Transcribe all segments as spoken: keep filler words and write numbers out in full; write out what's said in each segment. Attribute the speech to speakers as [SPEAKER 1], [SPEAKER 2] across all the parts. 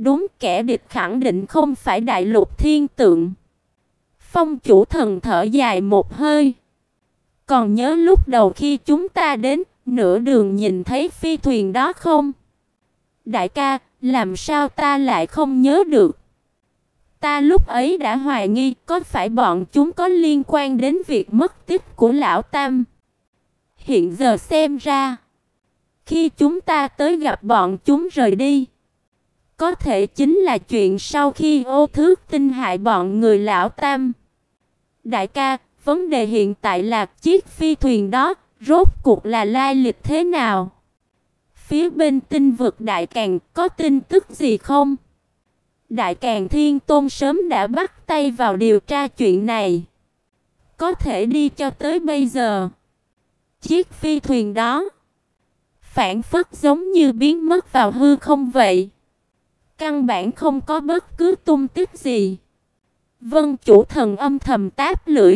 [SPEAKER 1] Đúng, kẻ địch khẳng định không phải Đại Lục Thiên Tượng. Phong chủ thần thở dài một hơi. Còn nhớ lúc đầu khi chúng ta đến, nửa đường nhìn thấy phi thuyền đó không? Đại ca, làm sao ta lại không nhớ được? Ta lúc ấy đã hoài nghi có phải bọn chúng có liên quan đến việc mất tích của lão Tam. Hiện giờ xem ra, khi chúng ta tới gặp bọn chúng rời đi, có thể chính là chuyện sau khi Ô Thước Tinh hại bọn người lão Tam. Đại ca, vấn đề hiện tại là chiếc phi thuyền đó rốt cuộc là lai lịch thế nào? Phía bên Tinh vực Đại Càn có tin tức gì không? Đại Càn Thiên Tôn sớm đã bắt tay vào điều tra chuyện này. Có thể đi cho tới bây giờ, chiếc phi thuyền đó phảng phất giống như biến mất vào hư không vậy. Căn bản không có bất cứ tung tích gì. Vân chủ thần âm thầm táp lưỡi.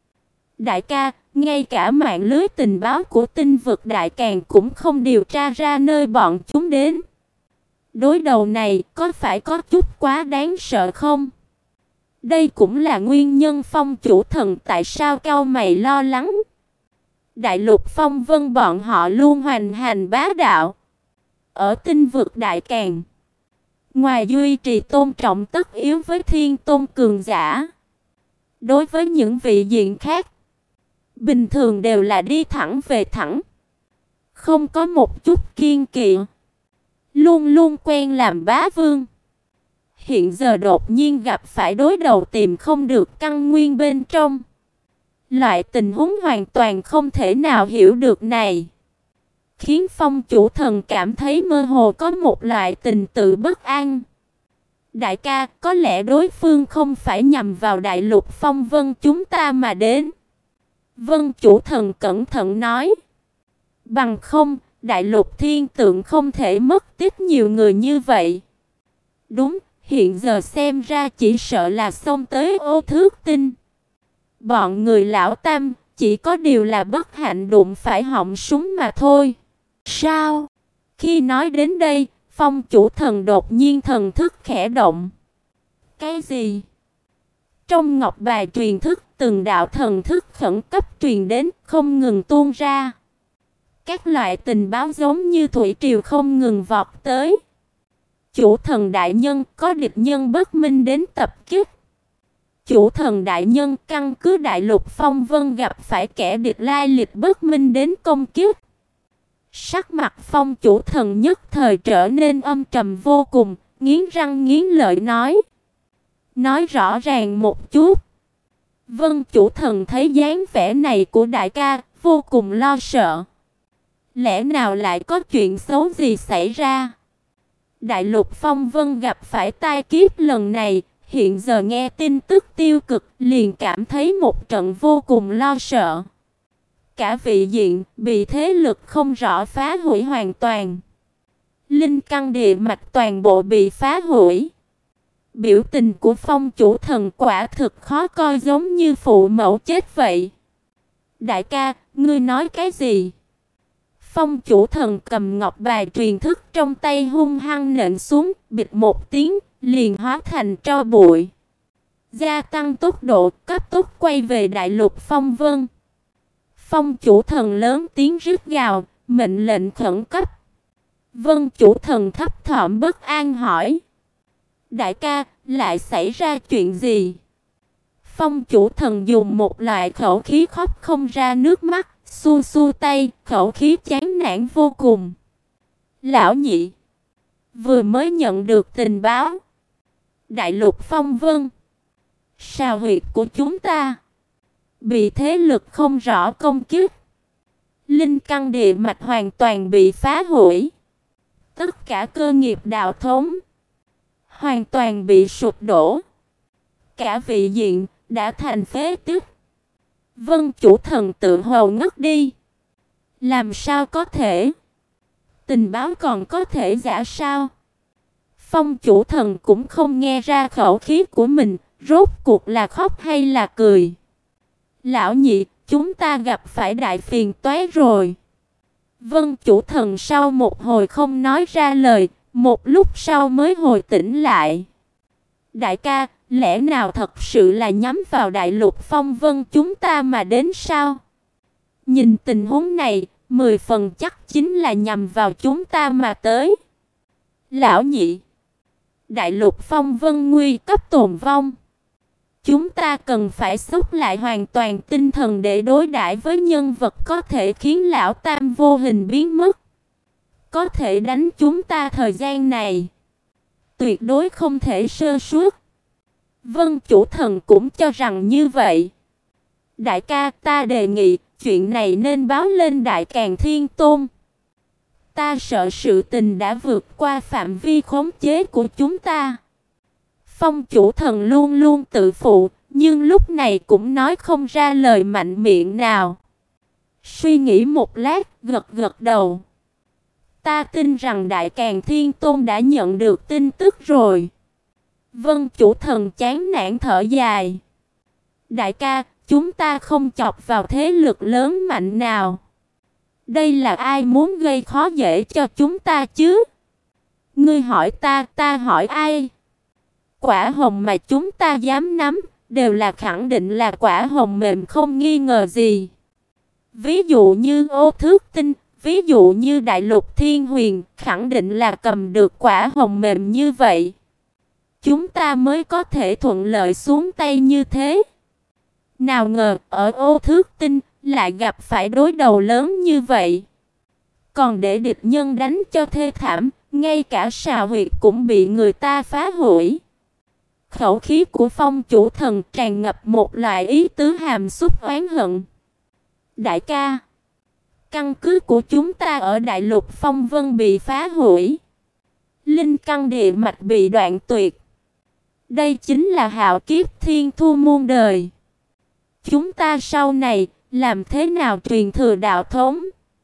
[SPEAKER 1] Đại ca, ngay cả mạng lưới tình báo của Tinh vực Đại Càn cũng không điều tra ra nơi bọn chúng đến. Đối đầu này có phải có chút quá đáng sợ không? Đây cũng là nguyên nhân Phong chủ thần tại sao cau mày lo lắng. Đại lục Phong Vân bọn họ luôn hoành hành bá đạo. Ở Tinh vực Đại Càn, ngoài duy trì tôn trọng tất yếu với Thiên Tôn cường giả, đối với những vị diện khác, bình thường đều là đi thẳng về thẳng, không có một chút kiêng kỵ, luôn luôn quen làm bá vương. Hiện giờ đột nhiên gặp phải đối đầu tìm không được căn nguyên bên trong, loại tình huống hoàn toàn không thể nào hiểu được này, khiến Phong chủ thần cảm thấy mơ hồ có một loại tình tự bất an. Đại ca, có lẽ đối phương không phải nhằm vào đại lục Phong Vân chúng ta mà đến. Vân chủ thần cẩn thận nói. Bằng không, đại lục Thiên Tượng không thể mất tích nhiều người như vậy. Đúng, hiện giờ xem ra chỉ sợ là xông tới Ô Thước Tinh. Bọn người lão Tam chỉ có điều là bất hạnh đụng phải họng súng mà thôi. Sao? Khi nói đến đây, Phong chủ thần đột nhiên thần thức khẽ động. Cái gì? Trong ngọc bài truyền thức, từng đạo thần thức khẩn cấp truyền đến, không ngừng tuôn ra. Các loại tình báo giống như thủy triều không ngừng vọt tới. Chủ thần đại nhân, có địch nhân bất minh đến tập kích. Chủ thần đại nhân, căn cứ đại lục Phong Vân gặp phải kẻ địch lai lịch bất minh đến công kích. Sắc mặt Phong chủ thần nhất thời trở nên âm trầm vô cùng, nghiến răng nghiến lợi nói. Nói rõ ràng một chút. Vân chủ thần thấy dáng vẻ này của đại ca, vô cùng lo sợ. Lẽ nào lại có chuyện xấu gì xảy ra? Đại lục Phong Vân gặp phải tai kiếp lần này, hiện giờ nghe tin tức tiêu cực, liền cảm thấy một trận vô cùng lo sợ. Cả vị diện bị thế lực không rõ phá hủy hoàn toàn. Linh căn địa mạch toàn bộ bị phá hủy. Biểu tình của Phong chủ thần quả thực khó coi, giống như phụ mẫu chết vậy. Đại ca, ngươi nói cái gì? Phong chủ thần cầm ngọc bài truyền thức trong tay hung hăng nện xuống, bịch một tiếng, liền hóa thành tro bụi. Gia tăng tốc độ, cấp tốc quay về đại lục Phong Vân. Phong chủ thần lớn tiếng rít gào, mệnh lệnh khẩn cấp. Vân chủ thần thấp thỏm bất an hỏi. Đại ca, lại xảy ra chuyện gì? Phong chủ thần dùng một loại khẩu khí khóc không ra nước mắt, xua xua tay, khẩu khí chán nản vô cùng. Lão nhị, vừa mới nhận được tình báo. Đại lục Phong Vân, sao huyệt của chúng ta bị thế lực không rõ công kích. Linh căn địa mạch hoàn toàn bị phá hủy. Tất cả cơ nghiệp đạo thống hoàn toàn bị sụp đổ. Cả vị diện đã thành phế tích. Vân chủ thần tự hồ ngất đi. Làm sao có thể? Tình báo còn có thể giả sao? Phong chủ thần cũng không nghe ra khẩu khí của mình, rốt cuộc là khóc hay là cười. Lão nhị, chúng ta gặp phải đại phiền toái rồi. Vân chủ thần sau một hồi không nói ra lời, Một lúc sau mới hồi tỉnh lại. Đại ca, lẽ nào thật sự là nhắm vào đại lục phong vân chúng ta mà đến sao? Nhìn tình huống này, mười phần chắc chính là nhằm vào chúng ta mà tới. Lão nhị, đại lục phong vân nguy cấp tồn vong. Chúng ta cần phải xúc lại hoàn toàn tinh thần để đối đãi với nhân vật có thể khiến lão tam vô hình biến mất. Có thể đánh chúng ta thời gian này, tuyệt đối không thể sơ suất. Vân chủ thần cũng cho rằng như vậy. Đại ca, ta đề nghị chuyện này nên báo lên Đại Càn Thiên Tôn. Ta sợ sự tình đã vượt qua phạm vi khống chế của chúng ta. Phong chủ thần luôn luôn tự phụ, nhưng lúc này cũng nói không ra lời mạnh miệng nào. Suy nghĩ một lát, gật gật đầu. Ta tin rằng Đại Càn Thiên Tôn đã nhận được tin tức rồi. Vân chủ thần chán nản thở dài. Đại ca, chúng ta không chọc vào thế lực lớn mạnh nào. Đây là ai muốn gây khó dễ cho chúng ta chứ? Ngươi hỏi ta, ta hỏi ai? Quả hồng mà chúng ta dám nắm, đều là khẳng định là quả hồng mềm không nghi ngờ gì. Ví dụ như Ô Thước Tinh, ví dụ như Đại Lục Thiên Huyền, khẳng định là cầm được quả hồng mềm như vậy. Chúng ta mới có thể thuận lợi xuống tay như thế. Nào ngờ, ở Ô Thước Tinh, lại gặp phải đối đầu lớn như vậy. Còn để địch nhân đánh cho thê thảm, ngay cả sào huyệt cũng bị người ta phá hủy. Khẩu khí của Phong chủ thần tràn ngập một loại ý tứ hàm xúc oán hận. Đại ca, căn cứ của chúng ta ở Đại Lục Phong Vân bị phá hủy. Linh căn địa mạch bị đoạn tuyệt. Đây chính là hạo kiếp thiên thu muôn đời. Chúng ta sau này làm thế nào truyền thừa đạo thống?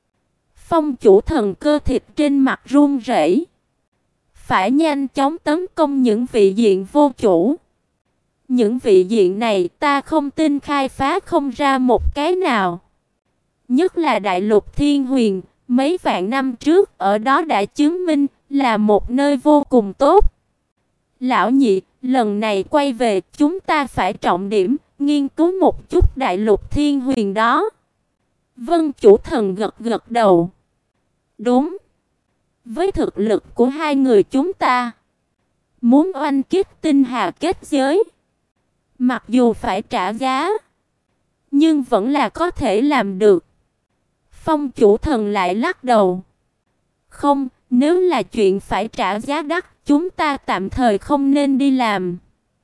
[SPEAKER 1] Phong chủ thần cơ thịt trên mặt run rẩy. Phải nhanh chóng tấn công những vị diện vô chủ. Những vị diện này ta không tin khai phá không ra một cái nào. Nhất là Đại Lục Thiên Huyền, mấy vạn năm trước ở đó đã chứng minh là một nơi vô cùng tốt. Lão nhị, lần này quay về chúng ta phải trọng điểm nghiên cứu một chút Đại Lục Thiên Huyền đó. Vân chủ thần gật gật đầu. Đúng. Với thực lực của hai người chúng ta, muốn oanh kích tinh hà kết giới, mặc dù phải trả giá, nhưng vẫn là có thể làm được. Phong chủ thần lại lắc đầu. Không, nếu là chuyện phải trả giá đắt, chúng ta tạm thời không nên đi làm.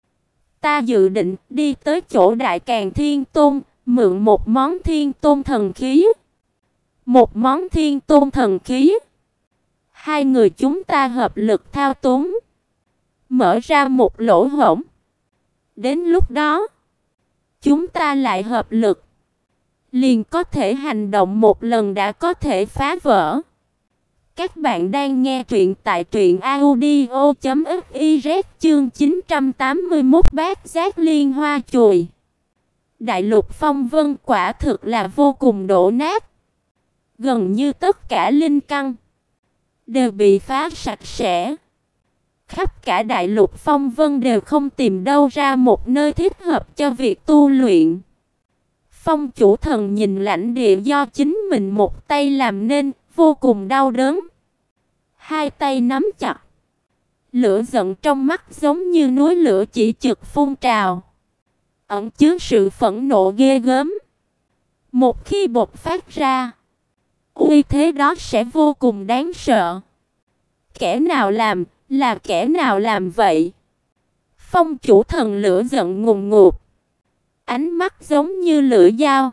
[SPEAKER 1] Ta dự định đi tới chỗ Đại Càn Thiên Tôn, mượn một món Thiên Tôn thần khí. Một món Thiên Tôn thần khí. Hai người chúng ta hợp lực thao túng, mở ra một lỗ hổng. Đến lúc đó, chúng ta lại hợp lực, liền có thể hành động một lần đã có thể phá vỡ. Các bạn đang nghe truyện tại truyện audio chấm fiz chương chín trăm tám mươi mốt Bát Giác Liên Hoa Chùi. Đại Lục Phong Vân quả thực là vô cùng đổ nát. Gần như tất cả linh căn đều bị phá sạch sẽ. Khắp cả Đại Lục Phong Vân đều không tìm đâu ra một nơi thích hợp cho việc tu luyện. Phong chủ thần nhìn lãnh địa do chính mình một tay làm nên, vô cùng đau đớn. Hai tay nắm chặt. Lửa giận trong mắt giống như núi lửa chỉ trực phun trào, ẩn chứa sự phẫn nộ ghê gớm. Một khi bộc phát ra, uy thế đó sẽ vô cùng đáng sợ. Kẻ nào làm, là kẻ nào làm vậy? Phong chủ thần lửa giận ngùn ngụt, ánh mắt giống như lưỡi dao,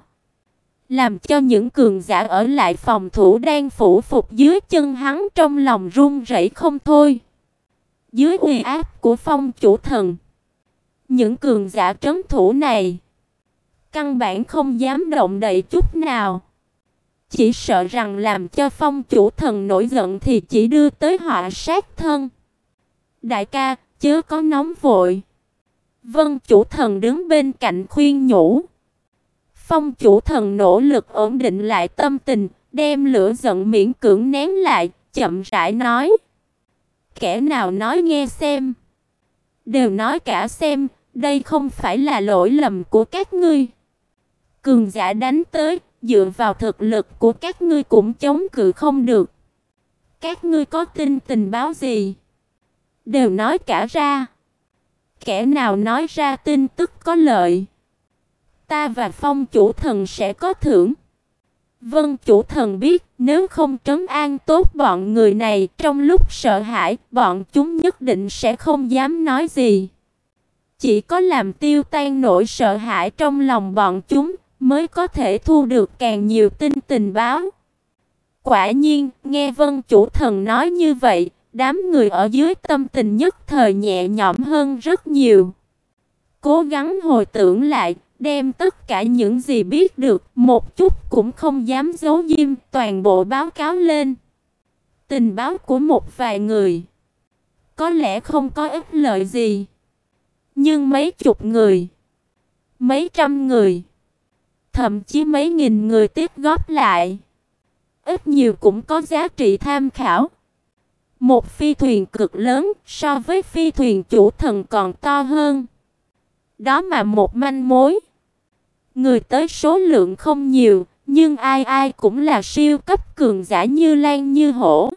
[SPEAKER 1] làm cho những cường giả ở lại phòng thủ đang phủ phục dưới chân hắn trong lòng run rẩy không thôi. Dưới uy áp của phong chủ thần, những cường giả trấn thủ này căn bản không dám động đậy chút nào. Chỉ sợ rằng làm cho phong chủ thần nổi giận thì chỉ đưa tới họa sát thân. Đại ca, chớ có nóng vội. Vân chủ thần đứng bên cạnh khuyên nhủ. Phong chủ thần nỗ lực ổn định lại tâm tình, đem lửa giận miễn cưỡng nén lại, chậm rãi nói. kẻ nào nói nghe xem. Đều nói cả xem, đây không phải là lỗi lầm của các ngươi. Cường giả đánh tới, dựa vào thực lực của các ngươi cũng chống cự không được. Các ngươi có tin tình báo gì? Đều nói cả ra. Kẻ nào nói ra tin tức có lợi, ta và Phong chủ thần sẽ có thưởng. Vân chủ thần biết, nếu không trấn an tốt bọn người này, trong lúc sợ hãi, bọn chúng nhất định sẽ không dám nói gì. Chỉ có làm tiêu tan nỗi sợ hãi trong lòng bọn chúng, mới có thể thu được càng nhiều tin tình báo. Quả nhiên, nghe Vân chủ thần nói như vậy, đám người ở dưới tâm tình nhất thời nhẹ nhõm hơn rất nhiều. Cố gắng hồi tưởng lại, đem tất cả những gì biết được, một chút cũng không dám giấu giếm, toàn bộ báo cáo lên. Tình báo của một vài người có lẽ không có ích lợi gì, nhưng mấy chục người, mấy trăm người, thậm chí mấy nghìn người tiếp góp lại, ít nhiều cũng có giá trị tham khảo. Một phi thuyền cực lớn, so với phi thuyền chủ thần còn to hơn. Đó mà một manh mối. Người tới số lượng không nhiều, nhưng ai ai cũng là siêu cấp cường giả như lan như hổ.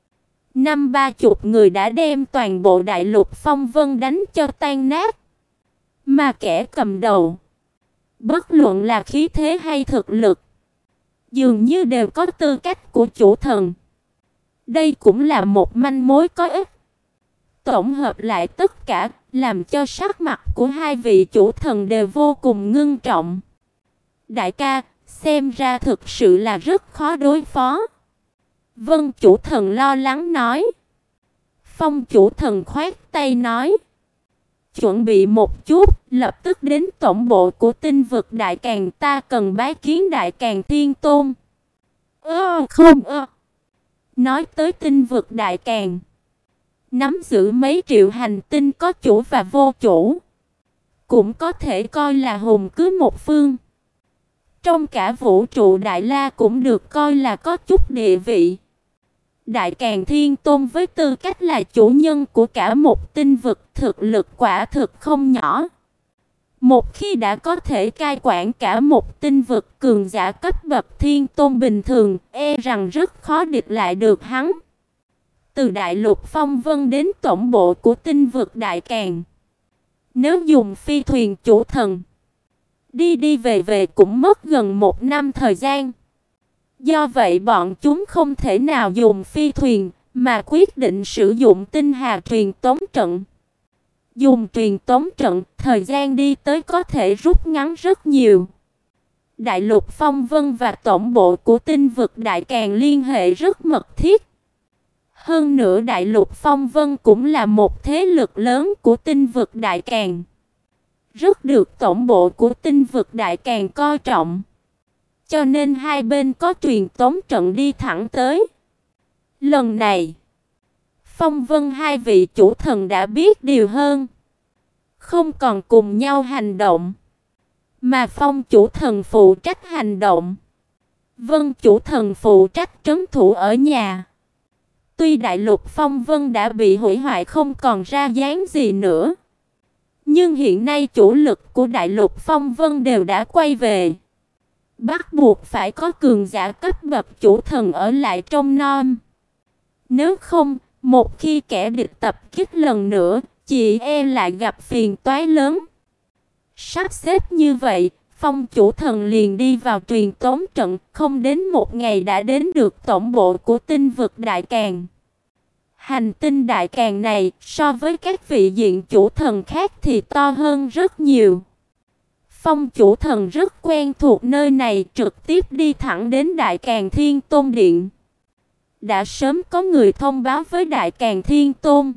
[SPEAKER 1] Năm ba chục người đã đem toàn bộ đại lục Phong Vân đánh cho tan nát. Mà kẻ cầm đầu, bất luận là khí thế hay thực lực, dường như đều có tư cách của chủ thần. Đây cũng là một manh mối có ích. Tổng hợp lại tất cả, làm cho sắc mặt của hai vị chủ thần đều vô cùng ngưng trọng. Đại ca, xem ra thực sự là rất khó đối phó. Vân chủ thần lo lắng nói. Phong chủ thần khoát tay nói. Chuẩn bị một chút, lập tức đến tổng bộ của tinh vực Đại Càn, ta cần bái kiến Đại Càn Thiên Tôn. Ơ không ơ. Nói tới tinh vực Đại Càn, nắm giữ mấy triệu hành tinh có chủ và vô chủ, cũng có thể coi là hùng cứ một phương. Trong cả vũ trụ Đại La cũng được coi là có chút địa vị. Đại Càn Thiên Tôn với tư cách là chủ nhân của cả một tinh vực, thực lực quả thực không nhỏ. Một khi đã có thể cai quản cả một tinh vực, cường giả cấp bậc Thiên Tôn bình thường, e rằng rất khó địch lại được hắn. Từ đại lục Phong Vân đến tổng bộ của tinh vực Đại Càn, nếu dùng phi thuyền chủ thần, đi đi về về cũng mất gần một năm thời gian. Do vậy bọn chúng không thể nào dùng phi thuyền, mà quyết định sử dụng tinh hà truyền tống trận. Dùng truyền tống trận, thời gian đi tới có thể rút ngắn rất nhiều. Đại lục Phong Vân và tổng bộ của tinh vực Đại Càn liên hệ rất mật thiết. Hơn nữa đại lục Phong Vân cũng là một thế lực lớn của tinh vực Đại Càn, rất được tổng bộ của tinh vực Đại Càn coi trọng. Cho nên hai bên có truyền tống trận đi thẳng tới. Lần này, Phong Vân hai vị chủ thần đã biết điều hơn, không còn cùng nhau hành động, mà Phong chủ thần phụ trách hành động, Vân chủ thần phụ trách trấn thủ ở nhà. Tuy đại lục Phong Vân đã bị hủy hoại không còn ra dáng gì nữa, nhưng hiện nay chủ lực của đại lục Phong Vân đều đã quay về. Bắt buộc phải có cường giả cấp bậc chủ thần ở lại trong nom. Nếu không, một khi kẻ địch tập kích lần nữa, chị e lại gặp phiền toái lớn. Sắp xếp như vậy, Phong chủ thần liền đi vào truyền tống trận, không đến một ngày đã đến được tổng bộ của tinh vực Đại Càn. Hành tinh Đại Càn này, so với các vị diện chủ thần khác thì to hơn rất nhiều. Phong chủ thần rất quen thuộc nơi này, trực tiếp đi thẳng đến Đại Càn Thiên Tôn Điện. Đã sớm có người thông báo với Đại Càn Thiên Tôn.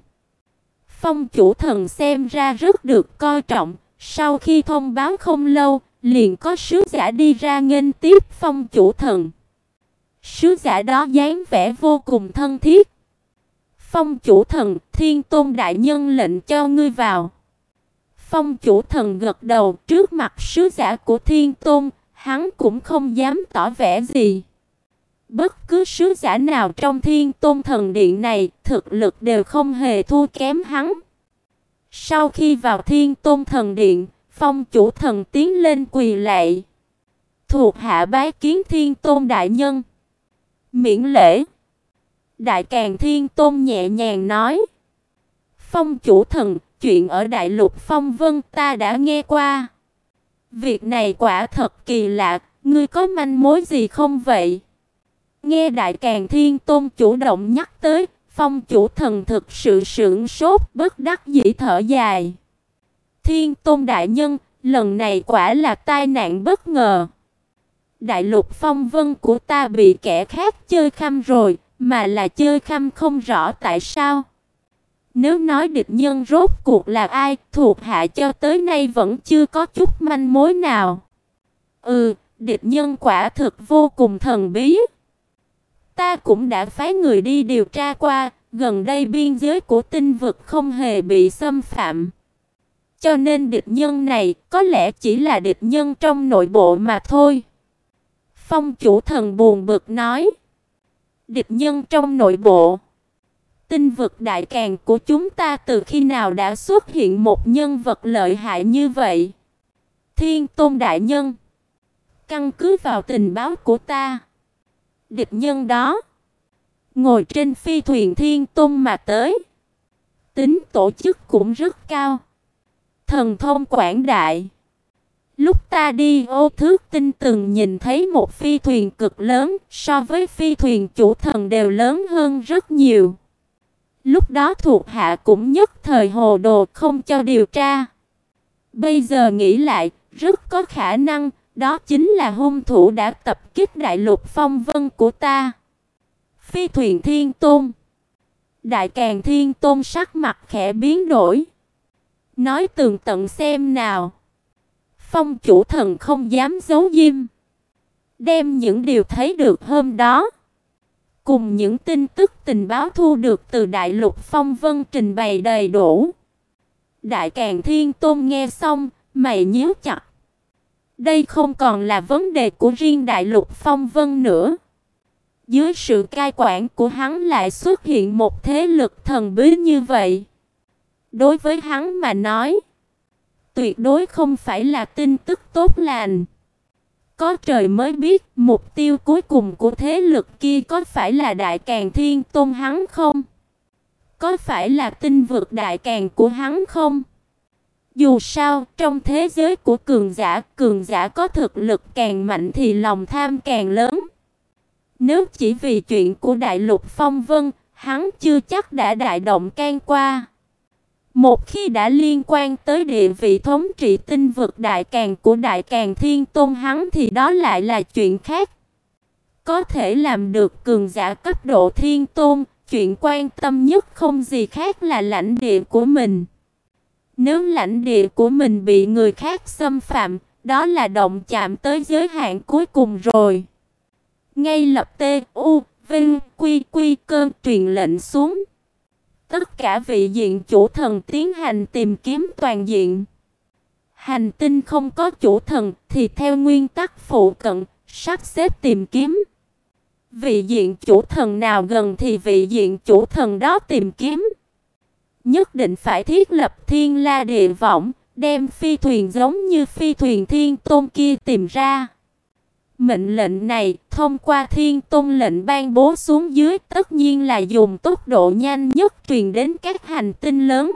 [SPEAKER 1] Phong chủ thần xem ra rất được coi trọng, sau khi thông báo không lâu, liền có sứ giả đi ra nghênh tiếp Phong chủ thần. Sứ giả đó dáng vẻ vô cùng thân thiết. Phong chủ thần, Thiên Tôn đại nhân lệnh cho ngươi vào. Phong chủ thần gật đầu, trước mặt sứ giả của Thiên Tôn, hắn cũng không dám tỏ vẻ gì. Bất cứ sứ giả nào trong Thiên Tôn Thần Điện này, thực lực đều không hề thua kém hắn. Sau khi vào Thiên Tôn Thần Điện, Phong chủ thần tiến lên quỳ lạy. Thuộc hạ bái kiến Thiên Tôn đại nhân. Miễn lễ. Đại Càn Thiên Tôn nhẹ nhàng nói. Phong chủ thần, chuyện ở Đại Lục Phong Vân ta đã nghe qua. Việc này quả thật kỳ lạ, ngươi có manh mối gì không vậy? Nghe Đại Càn Thiên Tôn chủ động nhắc tới, Phong chủ thần thực sự sửng sốt, bất đắc dĩ thở dài. Thiên Tôn đại nhân, lần này quả là tai nạn bất ngờ. Đại Lục Phong Vân của ta bị kẻ khác chơi khăm rồi, mà là chơi khăm không rõ tại sao. Nếu nói địch nhân rốt cuộc là ai, thuộc hạ cho tới nay vẫn chưa có chút manh mối nào. Ừ, địch nhân quả thực vô cùng thần bí. Ta cũng đã phái người đi điều tra qua, gần đây biên giới của tinh vực không hề bị xâm phạm. Cho nên địch nhân này có lẽ chỉ là địch nhân trong nội bộ mà thôi. Phong chủ thần buồn bực nói. Địch nhân trong nội bộ. Tinh vực Đại Càn của chúng ta từ khi nào đã xuất hiện một nhân vật lợi hại như vậy? Thiên Tôn đại nhân. Căn cứ vào tình báo của ta, địch nhân đó ngồi trên phi thuyền Thiên Tôn mà tới. Tính tổ chức cũng rất cao. Thần thông quảng đại. Lúc ta đi Ô Thước Tinh từng nhìn thấy một phi thuyền cực lớn, so với phi thuyền chủ thần đều lớn hơn rất nhiều. Lúc đó thuộc hạ cũng nhất thời hồ đồ không cho điều tra. Bây giờ nghĩ lại, rất có khả năng đó chính là hung thủ đã tập kích Đại Lục Phong Vân của ta. Phi thuyền Thiên Tôn. Đại Càn Thiên Tôn sắc mặt khẽ biến đổi. Nói tường tận xem nào. Phong chủ thần không dám giấu diêm. Đem những điều thấy được hôm đó, cùng những tin tức tình báo thu được từ Đại Lục Phong Vân trình bày đầy đủ. Đại Càn Thiên Tôn nghe xong, mày nhíu chặt. Đây không còn là vấn đề của riêng Đại Lục Phong Vân nữa. Dưới sự cai quản của hắn lại xuất hiện một thế lực thần bí như vậy. Đối với hắn mà nói, tuyệt đối không phải là tin tức tốt lành. Có trời mới biết mục tiêu cuối cùng của thế lực kia có phải là Đại Càn Thiên Tôn hắn không? Có phải là tinh vực Đại Càn của hắn không? Dù sao, trong thế giới của cường giả, cường giả có thực lực càng mạnh thì lòng tham càng lớn. Nếu chỉ vì chuyện của Đại Lục Phong Vân, hắn chưa chắc đã đại động can qua. Một khi đã liên quan tới địa vị thống trị tinh vực Đại Càn của Đại Càn Thiên Tôn hắn thì đó lại là chuyện khác. Có thể làm được cường giả cấp độ Thiên Tôn, chuyện quan tâm nhất không gì khác là lãnh địa của mình. Nếu lãnh địa của mình bị người khác xâm phạm, đó là động chạm tới giới hạn cuối cùng rồi. Ngay lập T, U, Vinh, Quy, Quy Cơ truyền lệnh xuống. Tất cả vị diện chủ thần tiến hành tìm kiếm toàn diện. Hành tinh không có chủ thần thì theo nguyên tắc phụ cận, sắp xếp tìm kiếm. Vị diện chủ thần nào gần thì vị diện chủ thần đó tìm kiếm. Nhất định phải thiết lập thiên la địa võng, đem phi thuyền giống như phi thuyền Thiên Tôn kia tìm ra. Mệnh lệnh này thông qua Thiên Tôn lệnh ban bố xuống dưới, tất nhiên là dùng tốc độ nhanh nhất truyền đến các hành tinh lớn.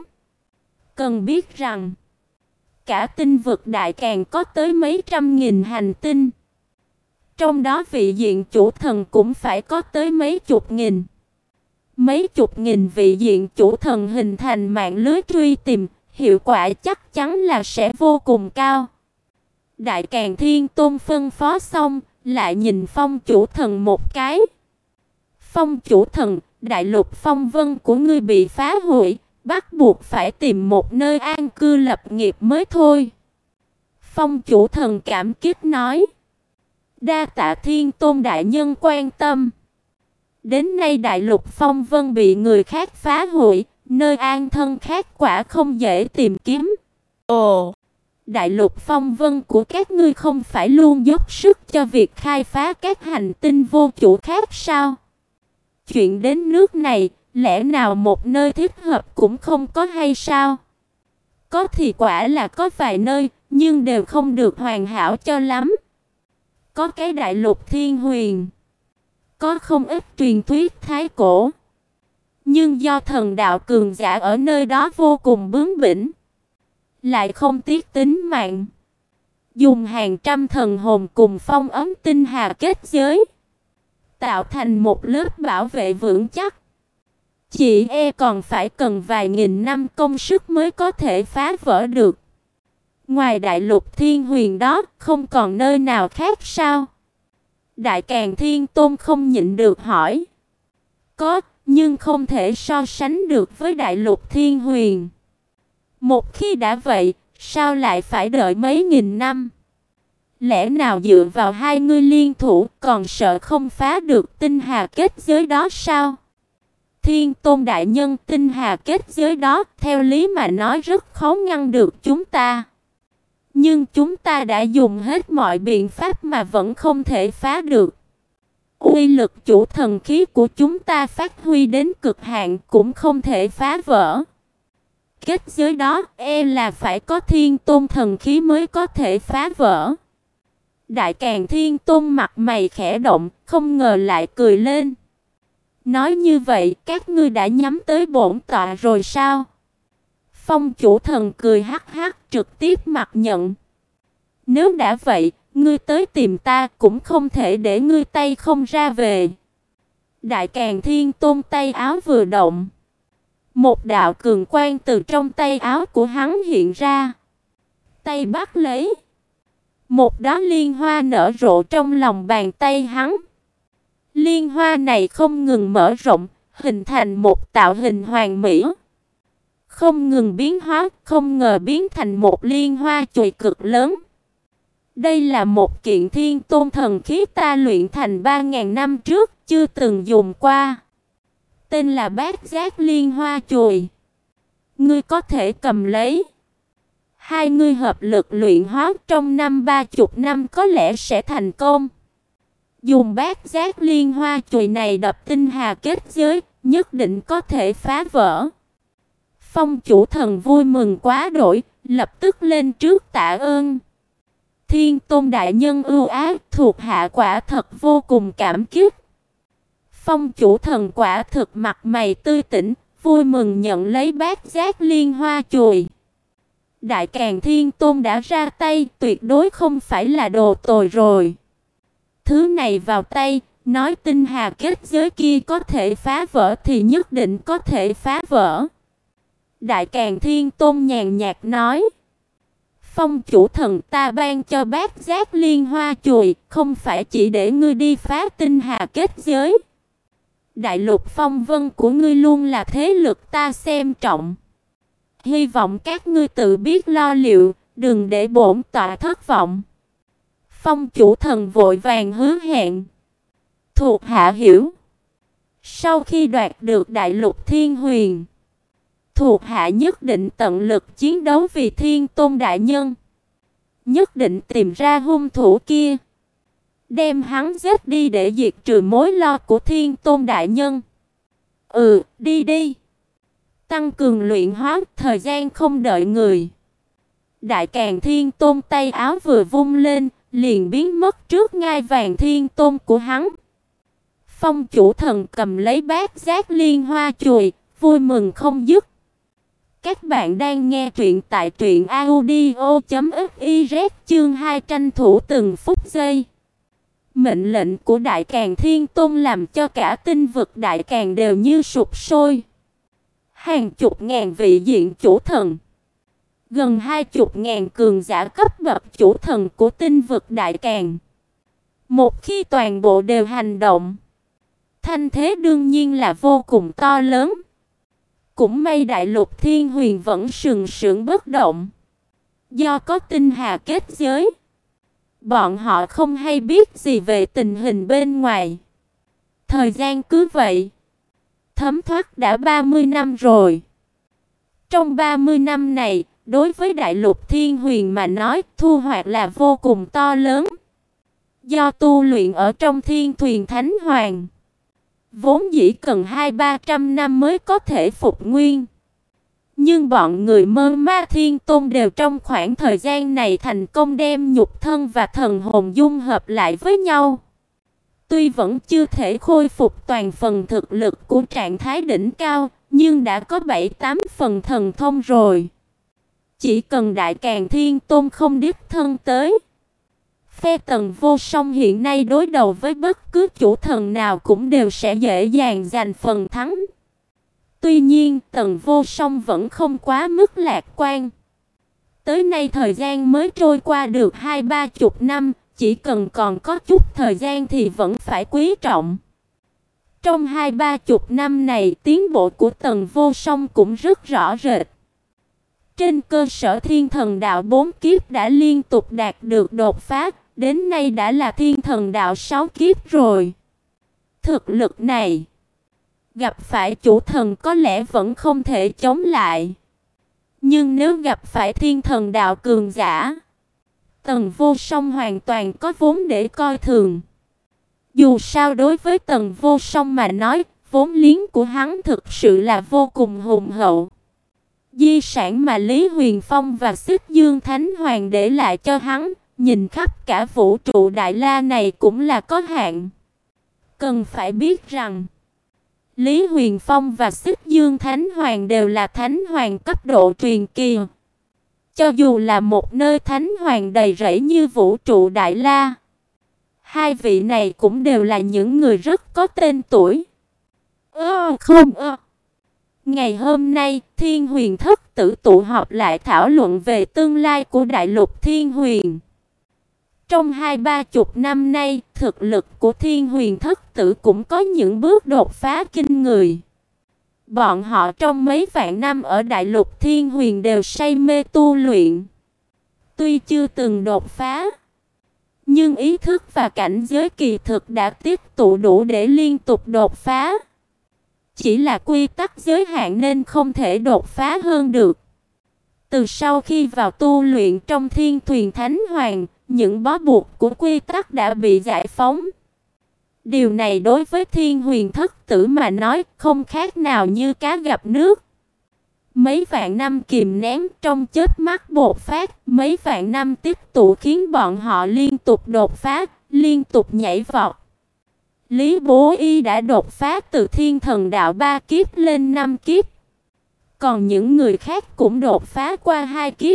[SPEAKER 1] Cần biết rằng, cả tinh vực Đại Càn có tới mấy trăm nghìn hành tinh. Trong đó vị diện chủ thần cũng phải có tới mấy chục nghìn. Mấy chục nghìn vị diện chủ thần hình thành mạng lưới truy tìm, hiệu quả chắc chắn là sẽ vô cùng cao. Đại Càn Thiên Tôn phân phó xong, lại nhìn Phong chủ thần một cái. Phong chủ thần, Đại Lục Phong Vân của ngươi bị phá hủy, bắt buộc phải tìm một nơi an cư lập nghiệp mới thôi. Phong chủ thần cảm kích nói. Đa tạ Thiên Tôn đại nhân quan tâm. Đến nay Đại Lục Phong Vân bị người khác phá hủy, nơi an thân khác quả không dễ tìm kiếm. Ồ, Đại lục phong vân của các ngươi không phải luôn dốc sức cho việc khai phá các hành tinh vô chủ khác sao? Chuyện đến nước này, lẽ nào một nơi thích hợp cũng không có hay sao? Có thì quả là có vài nơi, nhưng đều không được hoàn hảo cho lắm. Có cái đại lục thiên huyền, có không ít truyền thuyết thái cổ. Nhưng do thần đạo cường giả ở nơi đó vô cùng bướng bỉnh, lại không tiếc tính mạng, dùng hàng trăm thần hồn cùng phong ấn tinh hà kết giới, tạo thành một lớp bảo vệ vững chắc. Chỉ e còn phải cần vài nghìn năm công sức mới có thể phá vỡ được. Ngoài đại lục thiên huyền đó, không còn nơi nào khác sao? Đại Càn Thiên Tôn không nhịn được hỏi. Có, nhưng không thể so sánh được với đại lục thiên huyền. Một khi đã vậy, sao lại phải đợi mấy nghìn năm? Lẽ nào dựa vào hai ngươi liên thủ còn sợ không phá được tinh hà kết giới đó sao? Thiên Tôn đại nhân, tinh hà kết giới đó, theo lý mà nói rất khó ngăn được chúng ta. Nhưng chúng ta đã dùng hết mọi biện pháp mà vẫn không thể phá được. Uy lực chủ thần khí của chúng ta phát huy đến cực hạn cũng không thể phá vỡ. Kết giới đó e là phải có Thiên Tôn thần khí mới có thể phá vỡ. Đại Càn Thiên Tôn mặt mày khẽ động, không ngờ lại cười lên. Nói như vậy, các ngươi đã nhắm tới bổn tọa rồi sao? Phong chủ thần cười hắc hắc, trực tiếp mặc nhận. Nếu đã vậy, ngươi tới tìm ta cũng không thể để ngươi tay không ra về. Đại Càn Thiên Tôn tay áo vừa động, một đạo cường quang từ trong tay áo của hắn hiện ra. Tay bắt lấy, một đóa liên hoa nở rộ trong lòng bàn tay hắn. Liên hoa này không ngừng mở rộng, hình thành một tạo hình hoàn mỹ, không ngừng biến hóa, không ngờ biến thành một liên hoa chùy cực lớn. Đây là một kiện Thiên Tôn thần khí ta luyện thành ba ngàn năm trước, chưa từng dùng qua. Tên là Bát Giác Liên Hoa Chùy. Ngươi có thể cầm lấy. Hai ngươi hợp lực luyện hóa trong năm ba chục năm có lẽ sẽ thành công. Dùng Bát Giác Liên Hoa Chùy này đập tinh hà kết giới, nhất định có thể phá vỡ. Phong chủ thần vui mừng quá đỗi, lập tức lên trước tạ ơn. Thiên Tôn đại nhân ưu ái, thuộc hạ quả thật vô cùng cảm kích. Phong chủ thần quả thực mặt mày tươi tỉnh, vui mừng nhận lấy Bát Giác Liên Hoa Chùy. Đại Càn Thiên Tôn đã ra tay, tuyệt đối không phải là đồ tồi rồi. Thứ này vào tay, nói tinh hà kết giới kia có thể phá vỡ thì nhất định có thể phá vỡ. Đại Càn Thiên Tôn nhàn nhạt nói. Phong chủ thần, ta ban cho Bát Giác Liên Hoa Chùy, không phải chỉ để ngươi đi phá tinh hà kết giới. Đại lục phong vân của ngươi luôn là thế lực ta xem trọng. Hy vọng các ngươi tự biết lo liệu, đừng để bổn tọa thất vọng. Phong chủ thần vội vàng hứa hẹn. Thuộc hạ hiểu. Sau khi đoạt được đại lục thiên huyền, thuộc hạ nhất định tận lực chiến đấu vì Thiên Tôn đại nhân. Nhất định tìm ra hung thủ kia, đem hắn giết đi để diệt trừ mối lo của Thiên Tôn đại nhân. Ừ, đi đi. Tăng cường luyện hóa, thời gian không đợi người. Đại Càn Thiên Tôn tay áo vừa vung lên, liền biến mất trước ngai vàng Thiên Tôn của hắn. Phong chủ thần cầm lấy Bát Giác Liên Hoa Chùy, vui mừng không dứt. Các bạn đang nghe truyện tại truyện audio chấm fiz chương hai tranh thủ từng phút giây. Mệnh lệnh của Đại Càn Thiên Tôn làm cho cả tinh vực Đại Càn đều như sụp sôi. Hàng chục ngàn vị diện chủ thần, gần hai chục ngàn cường giả cấp bậc chủ thần của tinh vực Đại Càn, một khi toàn bộ đều hành động, thanh thế đương nhiên là vô cùng to lớn. Cũng may đại lục thiên huyền vẫn sừng sững bất động. Do có tinh hà kết giới, bọn họ không hay biết gì về tình hình bên ngoài. Thời gian cứ vậy thấm thoát đã ba mươi năm rồi. Trong ba mươi năm này, đối với đại lục Thiên Huyền mà nói, thu hoạch là vô cùng to lớn. Do tu luyện ở trong Thiên Thuyền Thánh Hoàng, vốn dĩ cần hai ba trăm năm mới có thể phục nguyên. Nhưng bọn người Mơ Ma Thiên Tôn đều trong khoảng thời gian này thành công đem nhục thân và thần hồn dung hợp lại với nhau. Tuy vẫn chưa thể khôi phục toàn phần thực lực của trạng thái đỉnh cao, nhưng đã có bảy tám phần thần thông rồi. Chỉ cần Đại Càn Thiên Tôn không đích thân tới, phe Tần Vô Song hiện nay đối đầu với bất cứ chủ thần nào cũng đều sẽ dễ dàng giành phần thắng. Tuy nhiên, Tần Vô Song vẫn không quá mức lạc quan. Tới nay thời gian mới trôi qua được hai ba chục năm, chỉ cần còn có chút thời gian thì vẫn phải quý trọng. Trong hai ba chục năm này, tiến bộ của Tần Vô Song cũng rất rõ rệt. Trên cơ sở Thiên Thần Đạo bốn kiếp đã liên tục đạt được đột phá, đến nay đã là Thiên Thần Đạo sáu kiếp rồi. Thực lực này, gặp phải chủ thần có lẽ vẫn không thể chống lại. Nhưng nếu gặp phải Thiên Thần Đạo cường giả, Tần Vô Song hoàn toàn có vốn để coi thường. Dù sao đối với Tần Vô Song mà nói, vốn liếng của hắn thực sự là vô cùng hùng hậu. Di sản mà Lý Huyền Phong và Xích Dương Thánh Hoàng để lại cho hắn, nhìn khắp cả vũ trụ Đại La này cũng là có hạn. Cần phải biết rằng, Lý Huyền Phong và Xích Dương Thánh Hoàng đều là Thánh Hoàng cấp độ truyền kỳ. Cho dù là một nơi Thánh Hoàng đầy rẫy như vũ trụ Đại La, hai vị này cũng đều là những người rất có tên tuổi. Ơ không ơ. Ngày hôm nay, Thiên Huyền Thất Tử tụ họp lại thảo luận về tương lai của Đại lục Thiên Huyền. Trong hai ba chục năm nay, thực lực của Thiên Huyền Thất Tử cũng có những bước đột phá kinh người. Bọn họ trong mấy vạn năm ở Đại lục Thiên Huyền đều say mê tu luyện. Tuy chưa từng đột phá, nhưng ý thức và cảnh giới kỳ thực đã tích tụ đủ để liên tục đột phá. Chỉ là quy tắc giới hạn nên không thể đột phá hơn được. Từ sau khi vào tu luyện trong Thiên Thuyền Thánh Hoàng, những bó buộc của quy tắc đã bị giải phóng. Điều này đối với Thiên Huyền Thất Tử mà nói không khác nào như cá gặp nước. Mấy vạn năm kìm nén trong chớp mắt bộc phát, mấy vạn năm tích tụ khiến bọn họ liên tục đột phá, liên tục nhảy vọt. Lý Bố Y đã đột phá từ Thiên Thần Đạo ba kiếp lên năm kiếp. Còn những người khác cũng đột phá qua hai kiếp.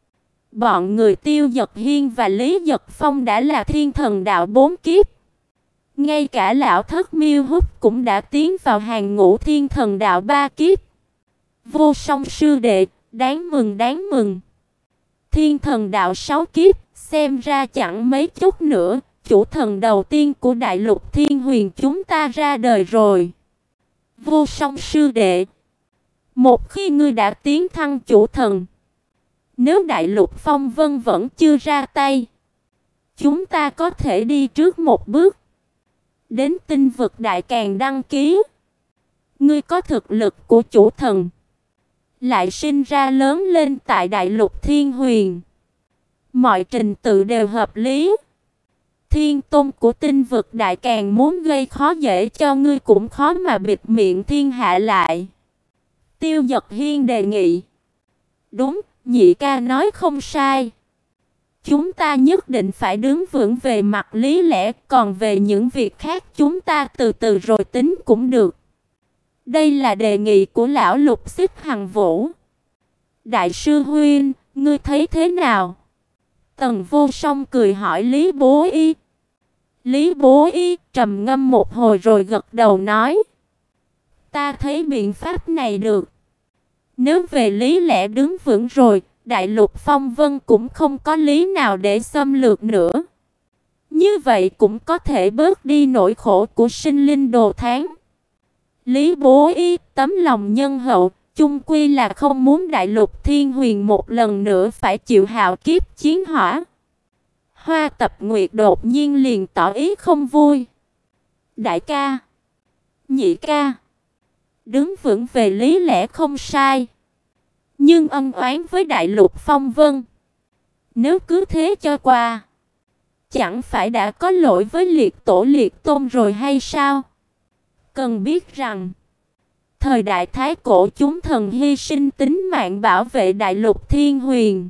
[SPEAKER 1] Bọn người Tiêu Dật Hiên và Lý Dật Phong đã là Thiên Thần Đạo bốn kiếp. Ngay cả lão thất Miêu Húc cũng đã tiến vào hàng ngũ Thiên Thần Đạo ba kiếp. Vô Song sư đệ, đáng mừng đáng mừng. Thiên Thần Đạo sáu kiếp, xem ra chẳng mấy chút nữa, chủ thần đầu tiên của Đại lục Thiên Huyền chúng ta ra đời rồi. Vô Song sư đệ, một khi ngươi đã tiến thăng chủ thần, nếu Đại lục Phong Vân vẫn chưa ra tay, chúng ta có thể đi trước một bước, đến tinh vực Đại Càn đăng ký. Ngươi có thực lực của chủ thần, lại sinh ra lớn lên tại Đại lục Thiên Huyền, mọi trình tự đều hợp lý. Thiên Tôn của tinh vực Đại Càn muốn gây khó dễ cho ngươi cũng khó mà bịt miệng thiên hạ lại. Tiêu Dật Hiên đề nghị. Đúng, nhị ca nói không sai. Chúng ta nhất định phải đứng vững về mặt lý lẽ, còn về những việc khác chúng ta từ từ rồi tính cũng được. Đây là đề nghị của lão Lục Xích Hằng Vũ. Đại sư huynh, ngươi thấy thế nào? Tần Vô Song cười hỏi Lý Bố Y. Lý Bố Y trầm ngâm một hồi rồi gật đầu nói. Ta thấy biện pháp này được. Nếu về lý lẽ đứng vững rồi, Đại lục Phong Vân cũng không có lý nào để xâm lược nữa. Như vậy cũng có thể bớt đi nỗi khổ của sinh linh đồ tháng. Lý Bố Y tấm lòng nhân hậu, chung quy là không muốn Đại lục Thiên Huyền một lần nữa phải chịu hạo kiếp chiến hỏa. Hoa Tập Nguyệt đột nhiên liền tỏ ý không vui. Đại ca, nhị ca, đứng vững về lý lẽ không sai. Nhưng ân oán với Đại Lục Phong Vân, nếu cứ thế cho qua, chẳng phải đã có lỗi với liệt tổ liệt tôn rồi hay sao? Cần biết rằng, thời đại thái cổ chúng thần hy sinh tính mạng bảo vệ Đại Lục Thiên Huyền.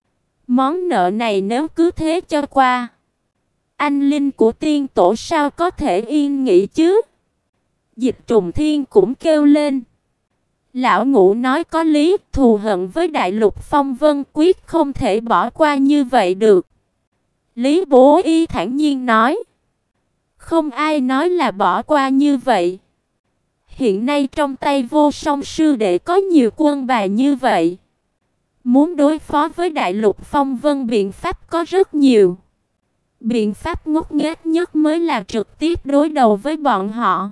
[SPEAKER 1] Món nợ này nếu cứ thế cho qua, anh linh của tiên tổ sao có thể yên nghỉ chứ? Dịch Trùng Thiên cũng kêu lên. Lão Ngũ nói có lý, thù hận với Đại Lục Phong Vân quyết không thể bỏ qua như vậy được. Lý Bố Y thản nhiên nói. Không ai nói là bỏ qua như vậy. Hiện nay trong tay Vô Song sư đệ có nhiều quân bài như vậy. Muốn đối phó với Đại Lục Phong Vân biện pháp có rất nhiều. Biện pháp ngốc nghếch nhất mới là trực tiếp đối đầu với bọn họ.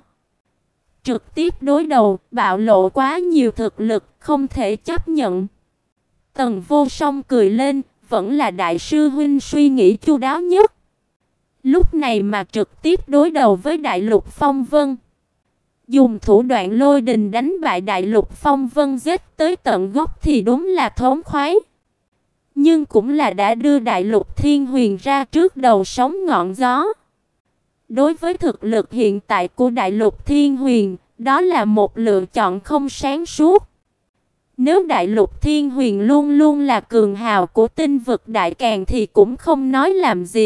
[SPEAKER 1] Trực tiếp đối đầu, bạo lộ quá nhiều thực lực, không thể chấp nhận. Tần Vô Song cười lên, vẫn là đại sư huynh suy nghĩ chu đáo nhất. Lúc này mà trực tiếp đối đầu với Đại Lục Phong Vân, dùng thủ đoạn lôi đình đánh bại Đại Lục Phong Vân giết tới tận gốc thì đúng là thống khoái. Nhưng cũng là đã đưa Đại Lục Thiên Huyền ra trước đầu sóng ngọn gió. Đối với thực lực hiện tại của Đại Lục Thiên Huyền, đó là một lựa chọn không sáng suốt. Nếu Đại Lục Thiên Huyền luôn luôn là cường hào của tinh vực Đại Càn thì cũng không nói làm gì.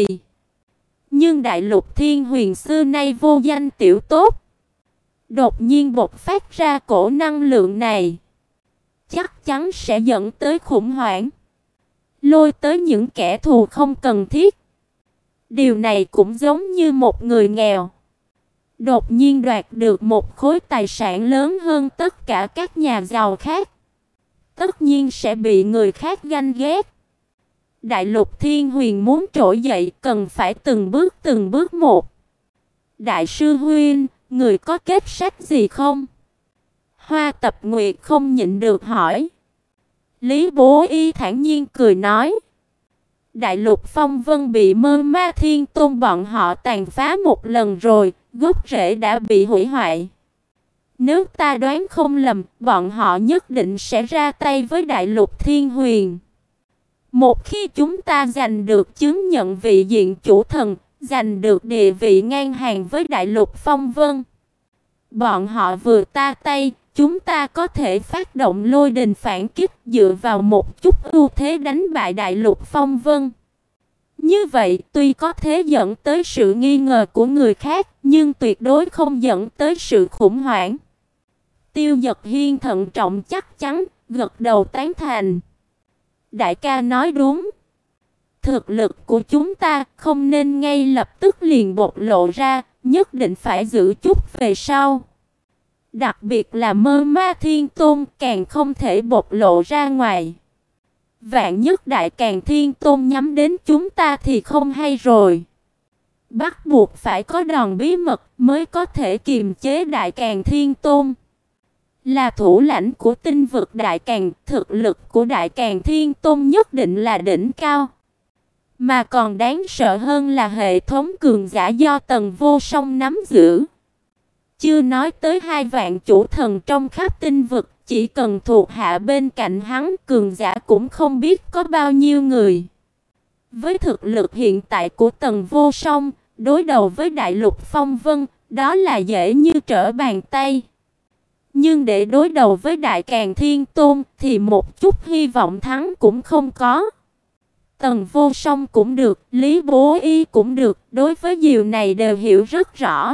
[SPEAKER 1] Nhưng Đại Lục Thiên Huyền xưa nay vô danh tiểu tốt, đột nhiên bộc phát ra cổ năng lượng này, chắc chắn sẽ dẫn tới khủng hoảng, lôi tới những kẻ thù không cần thiết. Điều này cũng giống như một người nghèo đột nhiên đoạt được một khối tài sản lớn hơn tất cả các nhà giàu khác, tất nhiên sẽ bị người khác ganh ghét. Đại Lục Thiên Huyền muốn trỗi dậy cần phải từng bước từng bước một. Đại sư huynh, người có kết sách gì không? Hoa Tập Nguyệt không nhịn được hỏi. Lý Bố Y thản nhiên cười nói. Đại Lục Phong Vân bị Mơ Ma Thiên Tôn bọn họ tàn phá một lần rồi, gốc rễ đã bị hủy hoại. Nếu ta đoán không lầm, bọn họ nhất định sẽ ra tay với Đại Lục Thiên Huyền. Một khi chúng ta giành được chứng nhận vị diện chủ thần, giành được địa vị ngang hàng với Đại Lục Phong Vân, bọn họ vừa ta tay, chúng ta có thể phát động lôi đình phản kích, dựa vào một chút ưu thế đánh bại Đại Lục Phong Vân. Như vậy, tuy có thể dẫn tới sự nghi ngờ của người khác, nhưng tuyệt đối không dẫn tới sự khủng hoảng. Tiêu Dật Hiên thận trọng chắc chắn, gật đầu tán thành. Đại ca nói đúng. Thực lực của chúng ta không nên ngay lập tức liền bộc lộ ra, nhất định phải giữ chút về sau. Đặc biệt là Mơ Ma Thiên Tôn càng không thể bộc lộ ra ngoài. Vạn nhất Đại Càn Thiên Tôn nhắm đến chúng ta thì không hay rồi. Bắt buộc phải có đòn bí mật mới có thể kiềm chế Đại Càn Thiên Tôn. Là thủ lãnh của tinh vực Đại Càn, thực lực của Đại Càn Thiên Tôn nhất định là đỉnh cao. Mà còn đáng sợ hơn là hệ thống cường giả do Tần Vô Song nắm giữ. Chưa nói tới hai vạn chủ thần trong khắp tinh vực, chỉ cần thuộc hạ bên cạnh hắn, cường giả cũng không biết có bao nhiêu người. Với thực lực hiện tại của Tần Vô Song, đối đầu với Đại Lục Phong Vân, đó là dễ như trở bàn tay. Nhưng để đối đầu với Đại Càn Thiên Tôn thì một chút hy vọng thắng cũng không có. Tần Vô Song cũng được, Lý Bố Y cũng được, đối với điều này đều hiểu rất rõ.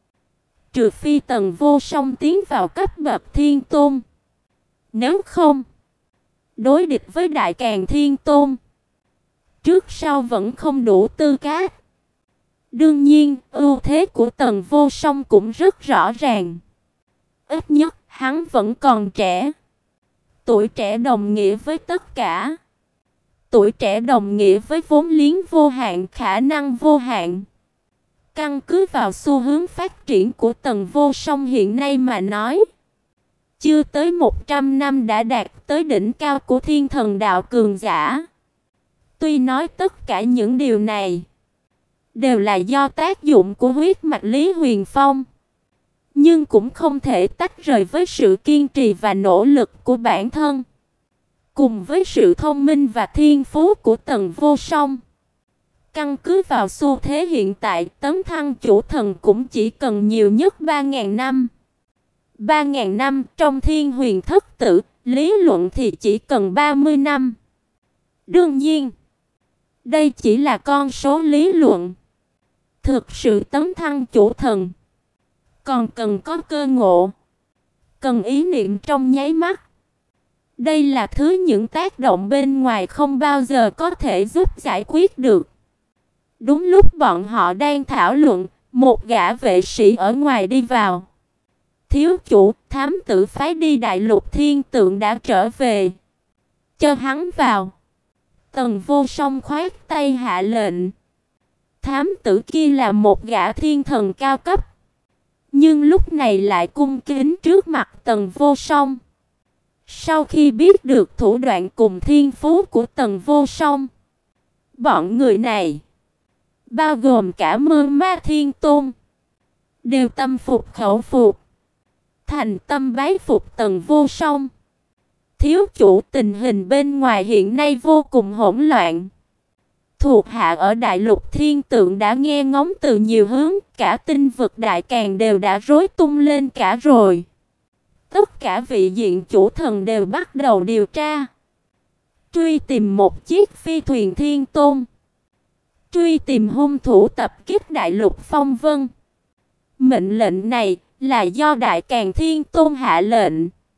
[SPEAKER 1] Trừ phi Tần Vô Song tiến vào cấp bậc Thiên Tôn. Nếu không, đối địch với Đại Càn Thiên Tôn, trước sau vẫn không đủ tư cách. Đương nhiên, ưu thế của Tần Vô Song cũng rất rõ ràng. Ít nhất, hắn vẫn còn trẻ. Tuổi trẻ đồng nghĩa với tất cả. Tuổi trẻ đồng nghĩa với vốn liếng vô hạn, khả năng vô hạn. Căn cứ vào xu hướng phát triển của Tần Vô Song hiện nay mà nói, chưa tới một trăm năm đã đạt tới đỉnh cao của thiên thần đạo cường giả. Tuy nói tất cả những điều này đều là do tác dụng của huyết mạch Lý Huyền Phong, nhưng cũng không thể tách rời với sự kiên trì và nỗ lực của bản thân. Cùng với sự thông minh và thiên phú của Tần Vô Song, căn cứ vào xu thế hiện tại, tấn thăng chủ thần cũng chỉ cần nhiều nhất ba ngàn năm. ba ngàn năm trong Thiên Huyền Thất Tử, lý luận thì chỉ cần ba mươi năm. Đương nhiên, đây chỉ là con số lý luận. Thực sự tấn thăng chủ thần còn cần có cơ ngộ, cần ý niệm trong nháy mắt. Đây là thứ những tác động bên ngoài không bao giờ có thể giúp giải quyết được. Đúng lúc bọn họ đang thảo luận, một gã vệ sĩ ở ngoài đi vào. Thiếu chủ, thám tử phái đi Đại Lục Thiên Tượng đã trở về. Cho hắn vào. Tần Vô Song khoát tay hạ lệnh. Thám tử kia là một gã thiên thần cao cấp, nhưng lúc này lại cung kính trước mặt Tần Vô Song. Sau khi biết được thủ đoạn cùng thiên phú của Tần Vô Song, bọn người này, bao gồm cả Mơ Ma Thiên Tôn, đều tâm phục khẩu phục, thành tâm bái phục Tần Vô Song. Thiếu chủ, tình hình bên ngoài hiện nay vô cùng hỗn loạn. Thuộc hạ ở Đại Lục Thiên Tượng đã nghe ngóng từ nhiều hướng, cả tinh vực đại càn đều đã rối tung lên cả rồi. Tất cả vị diện chủ thần đều bắt đầu điều tra, truy tìm một chiếc phi thuyền Thiên Tôn, truy tìm hung thủ tập kích Đại Lục Phong Vân. Mệnh lệnh này là do Đại Càn Thiên Tôn hạ lệnh.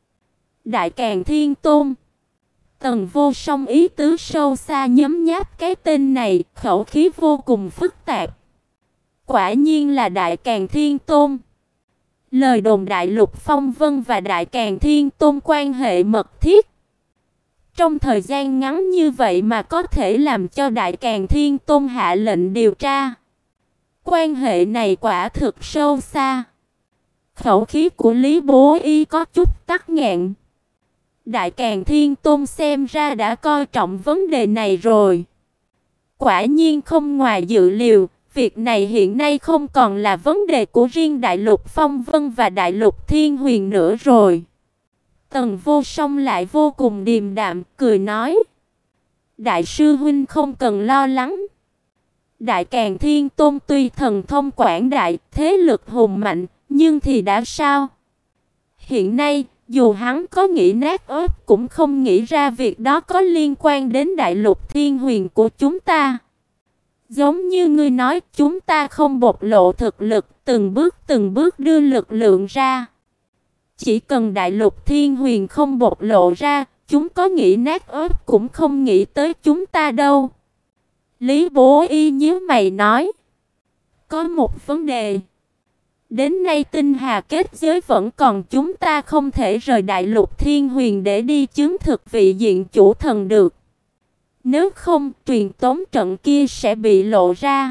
[SPEAKER 1] Đại Càn Thiên Tôn. Tần Vô Song ý tứ sâu xa nhấm nháp cái tên này, khẩu khí vô cùng phức tạp. Quả nhiên là Đại Càn Thiên Tôn. Lời đồn Đại Lục Phong Vân và Đại Càn Thiên Tôn quan hệ mật thiết. Trong thời gian ngắn như vậy mà có thể làm cho Đại Càn Thiên Tôn hạ lệnh điều tra. Quan hệ này quả thực sâu xa. Khẩu khí của Lý Bố Y có chút tắc nghẹn. Đại Càn Thiên Tôn xem ra đã coi trọng vấn đề này rồi. Quả nhiên không ngoài dự liệu, việc này hiện nay không còn là vấn đề của riêng Đại Lục Phong Vân và Đại Lục Thiên Huyền nữa rồi. Tần Vô Song lại vô cùng điềm đạm, cười nói: Đại sư huynh không cần lo lắng. Đại Càn Thiên Tôn tuy thần thông quảng đại, thế lực hùng mạnh, nhưng thì đã sao? Hiện nay, dù hắn có nghĩ nát óc cũng không nghĩ ra việc đó có liên quan đến Đại Lục Thiên Huyền của chúng ta. Giống như ngươi nói, chúng ta không bộc lộ thực lực, từng bước từng bước đưa lực lượng ra. Chỉ cần Đại Lục Thiên Huyền không bộc lộ ra, chúng có nghĩ nát óc cũng không nghĩ tới chúng ta đâu. Lý Bố Y nhíu mày nói: Có một vấn đề. Đến nay tinh hà kết giới vẫn còn, chúng ta không thể rời Đại Lục Thiên Huyền để đi chứng thực vị diện chủ thần được. Nếu không, truyền tống trận kia sẽ bị lộ ra.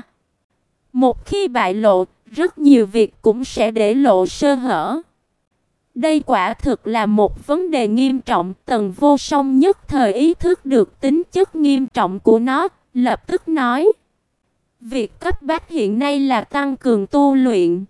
[SPEAKER 1] Một khi bại lộ, rất nhiều việc cũng sẽ để lộ sơ hở. Đây quả thực là một vấn đề nghiêm trọng. Tần Vô Song nhất thời ý thức được tính chất nghiêm trọng của nó, lập tức nói: Việc cấp bách hiện nay là tăng cường tu luyện.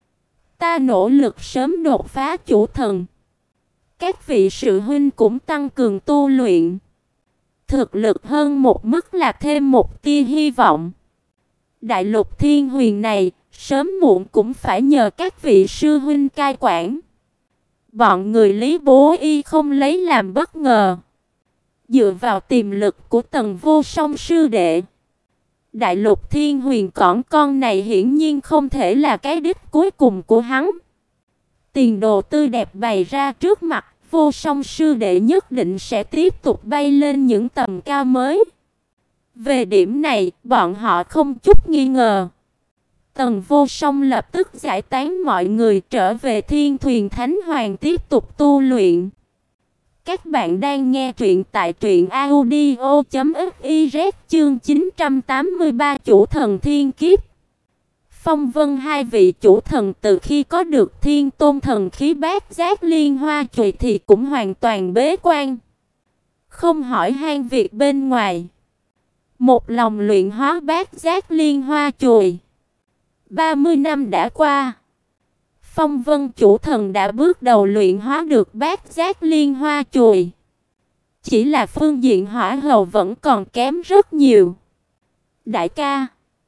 [SPEAKER 1] Ta nỗ lực sớm đột phá chủ thần. Các vị sư huynh cũng tăng cường tu luyện. Thực lực hơn một mức là thêm một tia hy vọng. Đại Lục Thiên Huyền này, sớm muộn cũng phải nhờ các vị sư huynh cai quản. Bọn người Lý Bố Y không lấy làm bất ngờ. Dựa vào tiềm lực của Tần Vô Song sư đệ, Đại Lục Thiên Huyền cõng con này hiển nhiên không thể là cái đích cuối cùng của hắn. Tiền đồ tươi đẹp bày ra trước mặt, Vô Song sư đệ nhất định sẽ tiếp tục bay lên những tầm cao mới. Về điểm này, bọn họ không chút nghi ngờ. Tần Vô Song lập tức giải tán mọi người trở về Thiên Thuyền Thánh Hoàng tiếp tục tu luyện. Các bạn đang nghe truyện tại truyện audio chấm fiz chương chín trăm tám mươi ba Chủ Thần Thiên Kiếp. Phong Vân hai vị chủ thần từ khi có được Thiên Tôn thần khí Bát Giác Liên Hoa Chùy thì cũng hoàn toàn bế quan, không hỏi han việc bên ngoài. Một lòng luyện hóa Bát Giác Liên Hoa Chùy. ba mươi năm đã qua, Phong Vân chủ thần đã bước đầu luyện hóa được Bát Giác Liên Hoa Chùy. Chỉ là phương diện hỏa hầu vẫn còn kém rất nhiều. Đại ca,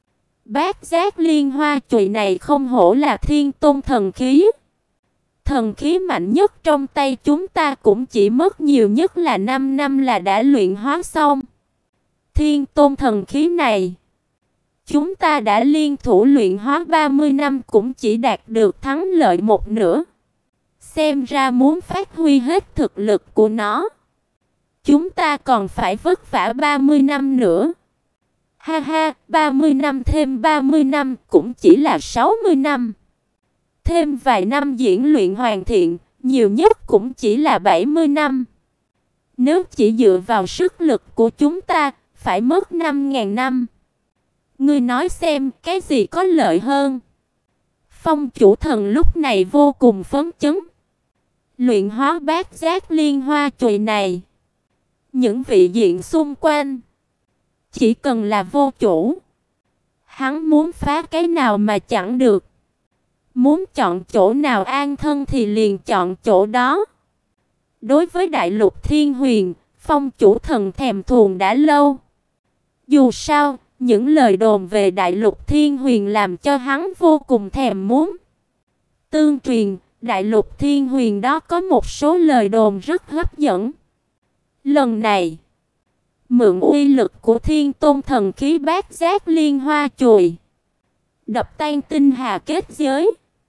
[SPEAKER 1] Bát Giác Liên Hoa chùy này không hổ là Thiên Tôn thần khí. Thần khí mạnh nhất trong tay chúng ta cũng chỉ mất nhiều nhất là năm năm là đã luyện hóa xong. Thiên Tôn thần khí này, chúng ta đã liên thủ luyện hóa ba mươi năm cũng chỉ đạt được thắng lợi một nửa. Xem ra muốn phát huy hết thực lực của nó, chúng ta còn phải vất vả ba mươi năm nữa. Ha ha, ba mươi năm thêm ba mươi năm cũng chỉ là sáu mươi năm. Thêm vài năm diễn luyện hoàn thiện, nhiều nhất cũng chỉ là bảy mươi năm. Nếu chỉ dựa vào sức lực của chúng ta, phải mất năm nghìn năm. Ngươi nói xem, cái gì có lợi hơn? Phong chủ thần lúc này vô cùng phấn chấn. Luyện hóa Bát Giác Liên Hoa chùy này, những vị diện xung quanh chỉ cần là vô chủ, hắn muốn phá cái nào mà chẳng được. Muốn chọn chỗ nào an thân thì liền chọn chỗ đó. Đối với Đại Lục Thiên Huyền, Phong chủ thần thèm thuồng đã lâu. Dù sao, những lời đồn về Đại Lục Thiên Huyền làm cho hắn vô cùng thèm muốn. Tương truyền, Đại Lục Thiên Huyền đó có một số lời đồn rất hấp dẫn. Lần này, mượn uy lực của Thiên Tôn thần khí Bát Giác Liên Hoa chùy, đập tan tinh hà kết giới,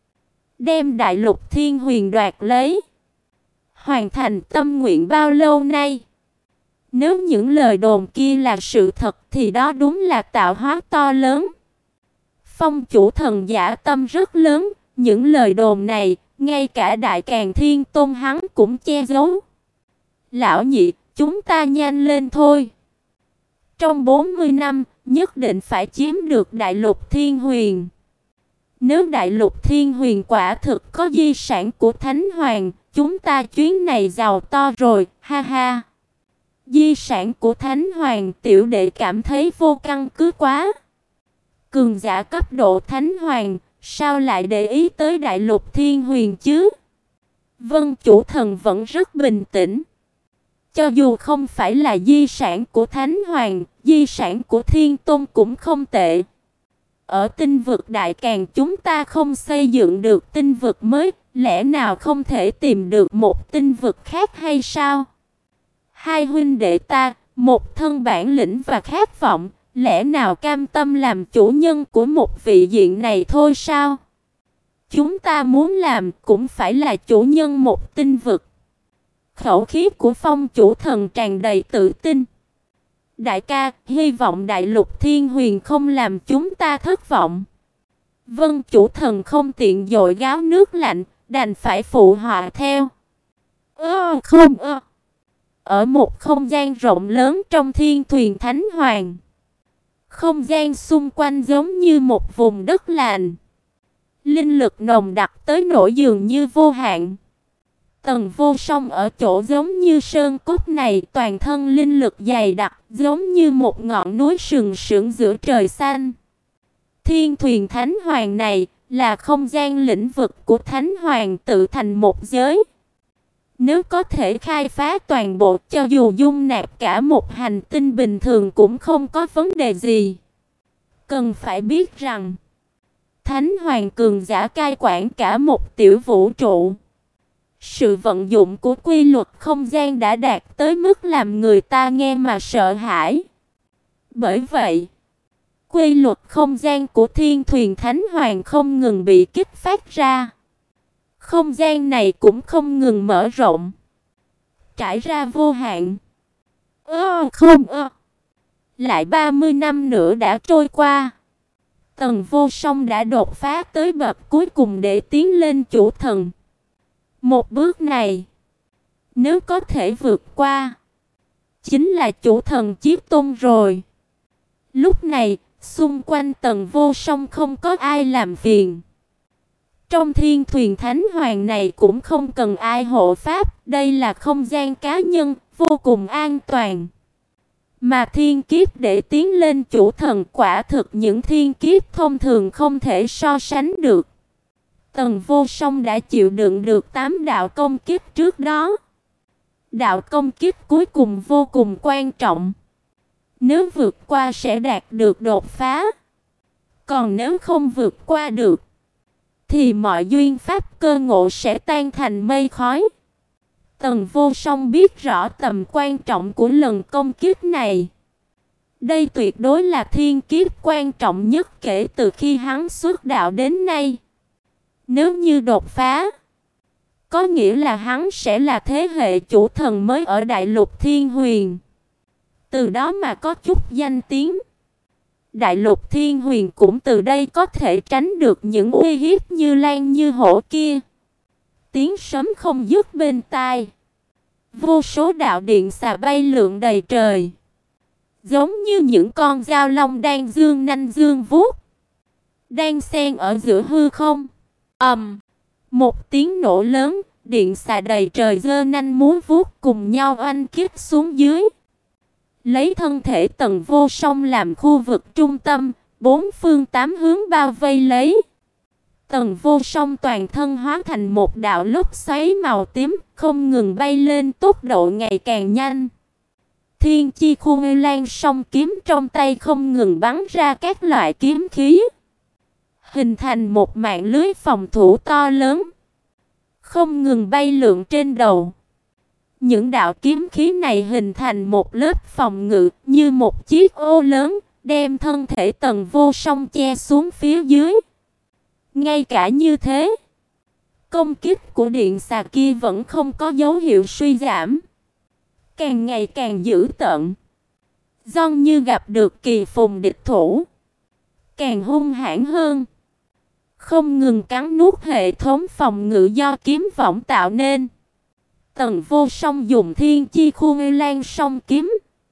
[SPEAKER 1] đem Đại Lục Thiên Huyền đoạt lấy, hoàn thành tâm nguyện bao lâu nay. Nếu những lời đồn kia là sự thật thì đó đúng là tạo hóa to lớn. Phong chủ thần giả tâm rất lớn, những lời đồn này, ngay cả Đại Càn Thiên Tôn hắn cũng che giấu. Lão nhị, chúng ta nhanh lên thôi. Trong bốn mươi năm, nhất định phải chiếm được Đại Lục Thiên Huyền. Nếu Đại Lục Thiên Huyền quả thực có di sản của Thánh Hoàng, chúng ta chuyến này giàu to rồi, ha ha. Di sản của Thánh Hoàng, tiểu đệ cảm thấy vô căn cứ quá. Cường giả cấp độ Thánh Hoàng, sao lại để ý tới Đại Lục Thiên Huyền chứ? Vân chủ thần vẫn rất bình tĩnh. Cho dù không phải là di sản của Thánh Hoàng, di sản của Thiên Tôn cũng không tệ. Ở tinh vực Đại Càn chúng ta không xây dựng được tinh vực mới, lẽ nào không thể tìm được một tinh vực khác hay sao? Hai huynh đệ ta, một thân bản lĩnh và khát vọng, lẽ nào cam tâm làm chủ nhân của một vị diện này thôi sao? Chúng ta muốn làm cũng phải là chủ nhân một tinh vực. Khẩu khí của Phong chủ thần tràn đầy tự tin. Đại ca, hy vọng Đại Lục Thiên Huyền không làm chúng ta thất vọng. Vân chủ thần không tiện dội gáo nước lạnh, đành phải phụ họa theo. Ơ không ơ. Ở một không gian rộng lớn trong Thiên Thuyền Thánh Hoàng, không gian xung quanh giống như một vùng đất lành. Linh lực nồng đặc tới nỗi dường như vô hạn. Tần Vô Song ở chỗ giống như sơn cốt này, toàn thân linh lực dày đặc, giống như một ngọn núi sừng sững giữa trời xanh. Thiên Thuyền Thánh Hoàng này là không gian lĩnh vực của Thánh Hoàng tự thành một giới. Nếu có thể khai phá toàn bộ, cho dù dung nạp cả một hành tinh bình thường cũng không có vấn đề gì. Cần phải biết rằng, Thánh Hoàng cường giả cai quản cả một tiểu vũ trụ. Sự vận dụng của quy luật không gian đã đạt tới mức làm người ta nghe mà sợ hãi. Bởi vậy, quy luật không gian của Thiên Thuyền Thánh Hoàng không ngừng bị kích phát ra. Không gian này cũng không ngừng mở rộng, trải ra vô hạn. Ơ không ơ. Lại ba mươi năm nữa đã trôi qua. Tần Vô Song đã đột phá tới bậc cuối cùng để tiến lên chủ thần. Một bước này, nếu có thể vượt qua, chính là chủ thần Chiếc Tôn rồi. Lúc này, xung quanh Tần Vô Song không có ai làm phiền. Trong Thiên Thuyền Thánh Hoàng này cũng không cần ai hộ pháp, đây là không gian cá nhân, vô cùng an toàn. Mà thiên kiếp để tiến lên chủ thần quả thực những thiên kiếp thông thường không thể so sánh được. Tần Vô Song đã chịu đựng được tám đạo công kiếp trước đó. Đạo công kích cuối cùng vô cùng quan trọng. Nếu vượt qua sẽ đạt được đột phá. Còn nếu không vượt qua được, thì mọi duyên pháp cơ ngộ sẽ tan thành mây khói. Tần Vô Song biết rõ tầm quan trọng của lần công kích này. Đây tuyệt đối là thiên kiếp quan trọng nhất kể từ khi hắn xuất đạo đến nay. Nếu như đột phá, có nghĩa là hắn sẽ là thế hệ chủ thần mới ở Đại Lục Thiên Huyền. Từ đó mà có chút danh tiếng. Đại Lục Thiên Huyền cũng từ đây có thể tránh được những uy hiếp như lan như hổ kia. Tiếng sấm không dứt bên tai. Vô số đạo điện xà bay lượn đầy trời, giống như những con dao long đang dương nanh dương vuốt, đang xen ở giữa hư không. Ầm, um, một tiếng nổ lớn, điện xà đầy trời giơ nanh múa vuốt cùng nhau oanh kích xuống dưới. Lấy thân thể Tần Vô Song làm khu vực trung tâm, bốn phương tám hướng bao vây lấy. Tần Vô Song toàn thân hóa thành một đạo lốc xoáy màu tím, không ngừng bay lên, tốc độ ngày càng nhanh. Thiên chi khu ngư lan song kiếm trong tay không ngừng bắn ra các loại kiếm khí, hình thành một mạng lưới phòng thủ to lớn, không ngừng bay lượn trên đầu. Những đạo kiếm khí này hình thành một lớp phòng ngự như một chiếc ô lớn, đem thân thể Tần Vô Song che xuống phía dưới. Ngay cả như thế, công kích của điện xà kia vẫn không có dấu hiệu suy giảm, càng ngày càng dữ tợn. Giống như gặp được kỳ phùng địch thủ, càng hung hãn hơn, không ngừng cắn nuốt hệ thống phòng ngự do kiếm võng tạo nên. Tần Vô Song dùng thiên chi khu ngư lan song kiếm,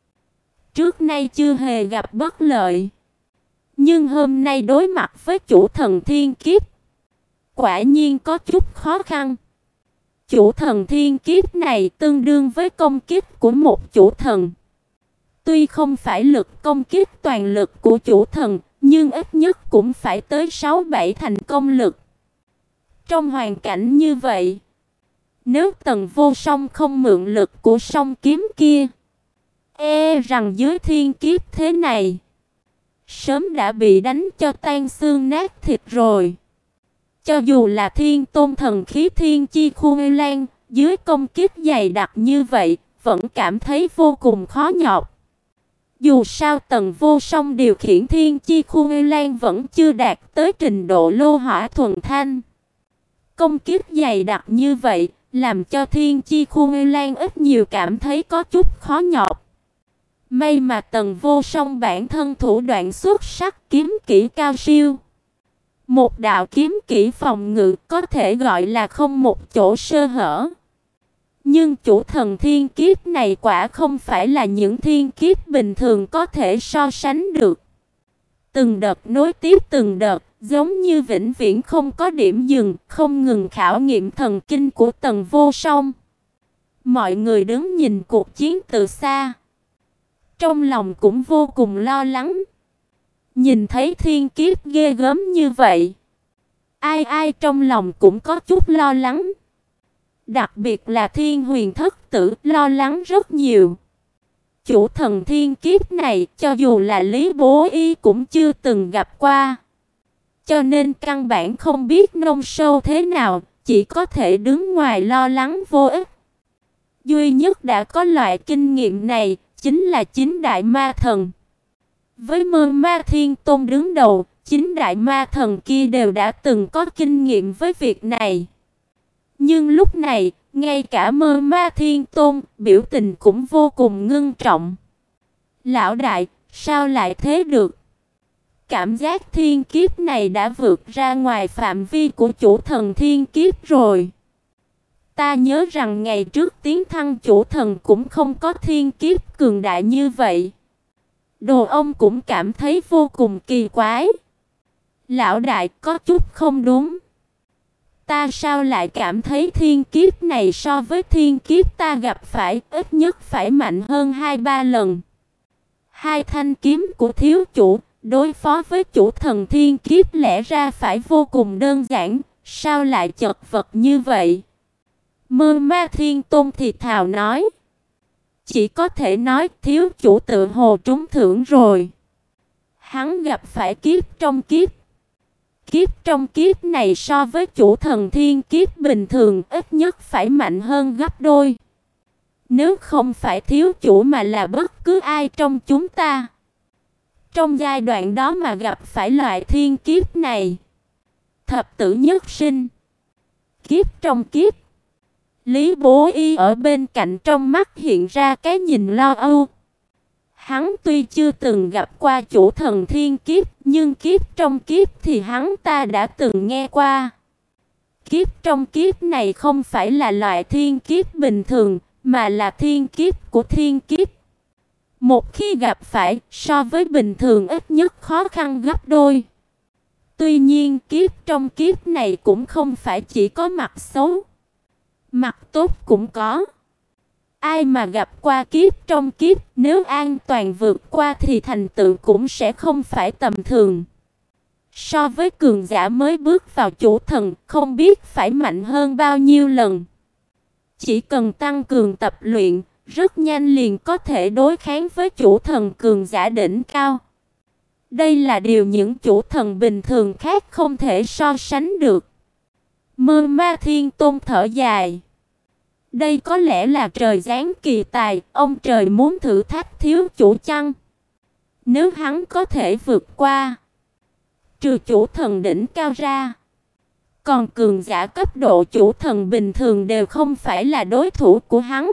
[SPEAKER 1] trước nay chưa hề gặp bất lợi. Nhưng hôm nay đối mặt với chủ thần thiên kiếp, quả nhiên có chút khó khăn. Chủ thần thiên kiếp này tương đương với công kích của một chủ thần. Tuy không phải lực công kích toàn lực của chủ thần, nhưng ít nhất cũng phải tới sáu bảy thành công lực. Trong hoàn cảnh như vậy, nếu Tần Vô Song không mượn lực của song kiếm kia, e rằng dưới thiên kiếp thế này, sớm đã bị đánh cho tan xương nát thịt rồi. Cho dù là Thiên Tôn thần khí thiên chi khu ngư lan, dưới công kích dày đặc như vậy, vẫn cảm thấy vô cùng khó nhọc. Dù sao Tần Vô Song điều khiển thiên chi khu ngư lan vẫn chưa đạt tới trình độ lô hỏa thuần thanh. Công kích dày đặc như vậy, làm cho thiên chi khu ngư lan ít nhiều cảm thấy có chút khó nhọc. May mà Tần Vô Song bản thân thủ đoạn xuất sắc, kiếm kỹ cao siêu. Một đạo kiếm kỹ phòng ngự có thể gọi là không một chỗ sơ hở. Nhưng chủ thần thiên kiếp này quả không phải là những thiên kiếp bình thường có thể so sánh được. Từng đợt nối tiếp từng đợt, giống như vĩnh viễn không có điểm dừng, không ngừng khảo nghiệm thần kinh của Tần Vô Song. Mọi người đứng nhìn cuộc chiến từ xa, trong lòng cũng vô cùng lo lắng. Nhìn thấy thiên kiếp ghê gớm như vậy, ai ai trong lòng cũng có chút lo lắng. Đặc biệt là Thiên Huyền Thất Tử lo lắng rất nhiều. Chủ thần thiên kiếp này cho dù là Lý Bố Y cũng chưa từng gặp qua, cho nên căn bản không biết nông sâu thế nào, chỉ có thể đứng ngoài lo lắng vô ích. Duy nhất đã có loại kinh nghiệm này chính là chính đại ma thần. Với Mơ Ma Thiên Tôn đứng đầu, chính đại ma thần kia đều đã từng có kinh nghiệm với việc này. Nhưng lúc này, ngay cả Mơ Ma Thiên Tôn biểu tình cũng vô cùng ngưng trọng. Lão đại, sao lại thế được? Cảm giác thiên kiếp này đã vượt ra ngoài phạm vi của chủ thần thiên kiếp rồi. Ta nhớ rằng ngày trước tiến thăng chủ thần cũng không có thiên kiếp cường đại như vậy. Đồ ông cũng cảm thấy vô cùng kỳ quái. Lão đại, có chút không đúng. Ta sao lại cảm thấy thiên kiếp này so với thiên kiếp ta gặp phải ít nhất phải mạnh hơn hai ba lần. Hai thanh kiếm của thiếu chủ đối phó với chủ thần thiên kiếp lẽ ra phải vô cùng đơn giản, sao lại chật vật như vậy? Mơ Ma Thiên Tôn thì thào nói. Chỉ có thể nói thiếu chủ tự hồ trúng thưởng rồi. Hắn gặp phải kiếp trong kiếp. Kiếp trong kiếp này so với chủ thần thiên kiếp bình thường ít nhất phải mạnh hơn gấp đôi. Nếu không phải thiếu chủ mà là bất cứ ai trong chúng ta, trong giai đoạn đó mà gặp phải loại thiên kiếp này, thập tử nhất sinh. Kiếp trong kiếp. Lý Bố Y ở bên cạnh, trong mắt hiện ra cái nhìn lo âu. Hắn tuy chưa từng gặp qua chủ thần thiên kiếp, nhưng kiếp trong kiếp thì hắn ta đã từng nghe qua. Kiếp trong kiếp này không phải là loại thiên kiếp bình thường, mà là thiên kiếp của thiên kiếp. Một khi gặp phải, so với bình thường ít nhất khó khăn gấp đôi. Tuy nhiên kiếp trong kiếp này cũng không phải chỉ có mặt xấu, mặt tốt cũng có. Ai mà gặp qua kiếp trong kiếp, nếu an toàn vượt qua thì thành tựu cũng sẽ không phải tầm thường. So với cường giả mới bước vào chủ thần, không biết phải mạnh hơn bao nhiêu lần. Chỉ cần tăng cường tập luyện, rất nhanh liền có thể đối kháng với chủ thần cường giả đỉnh cao. Đây là điều những chủ thần bình thường khác không thể so sánh được. Mơ Ma Thiên Tôn thở dài. Đây có lẽ là trời giáng kỳ tài, ông trời muốn thử thách thiếu chủ chăng? Nếu hắn có thể vượt qua, trừ chủ thần đỉnh cao ra, còn cường giả cấp độ chủ thần bình thường đều không phải là đối thủ của hắn.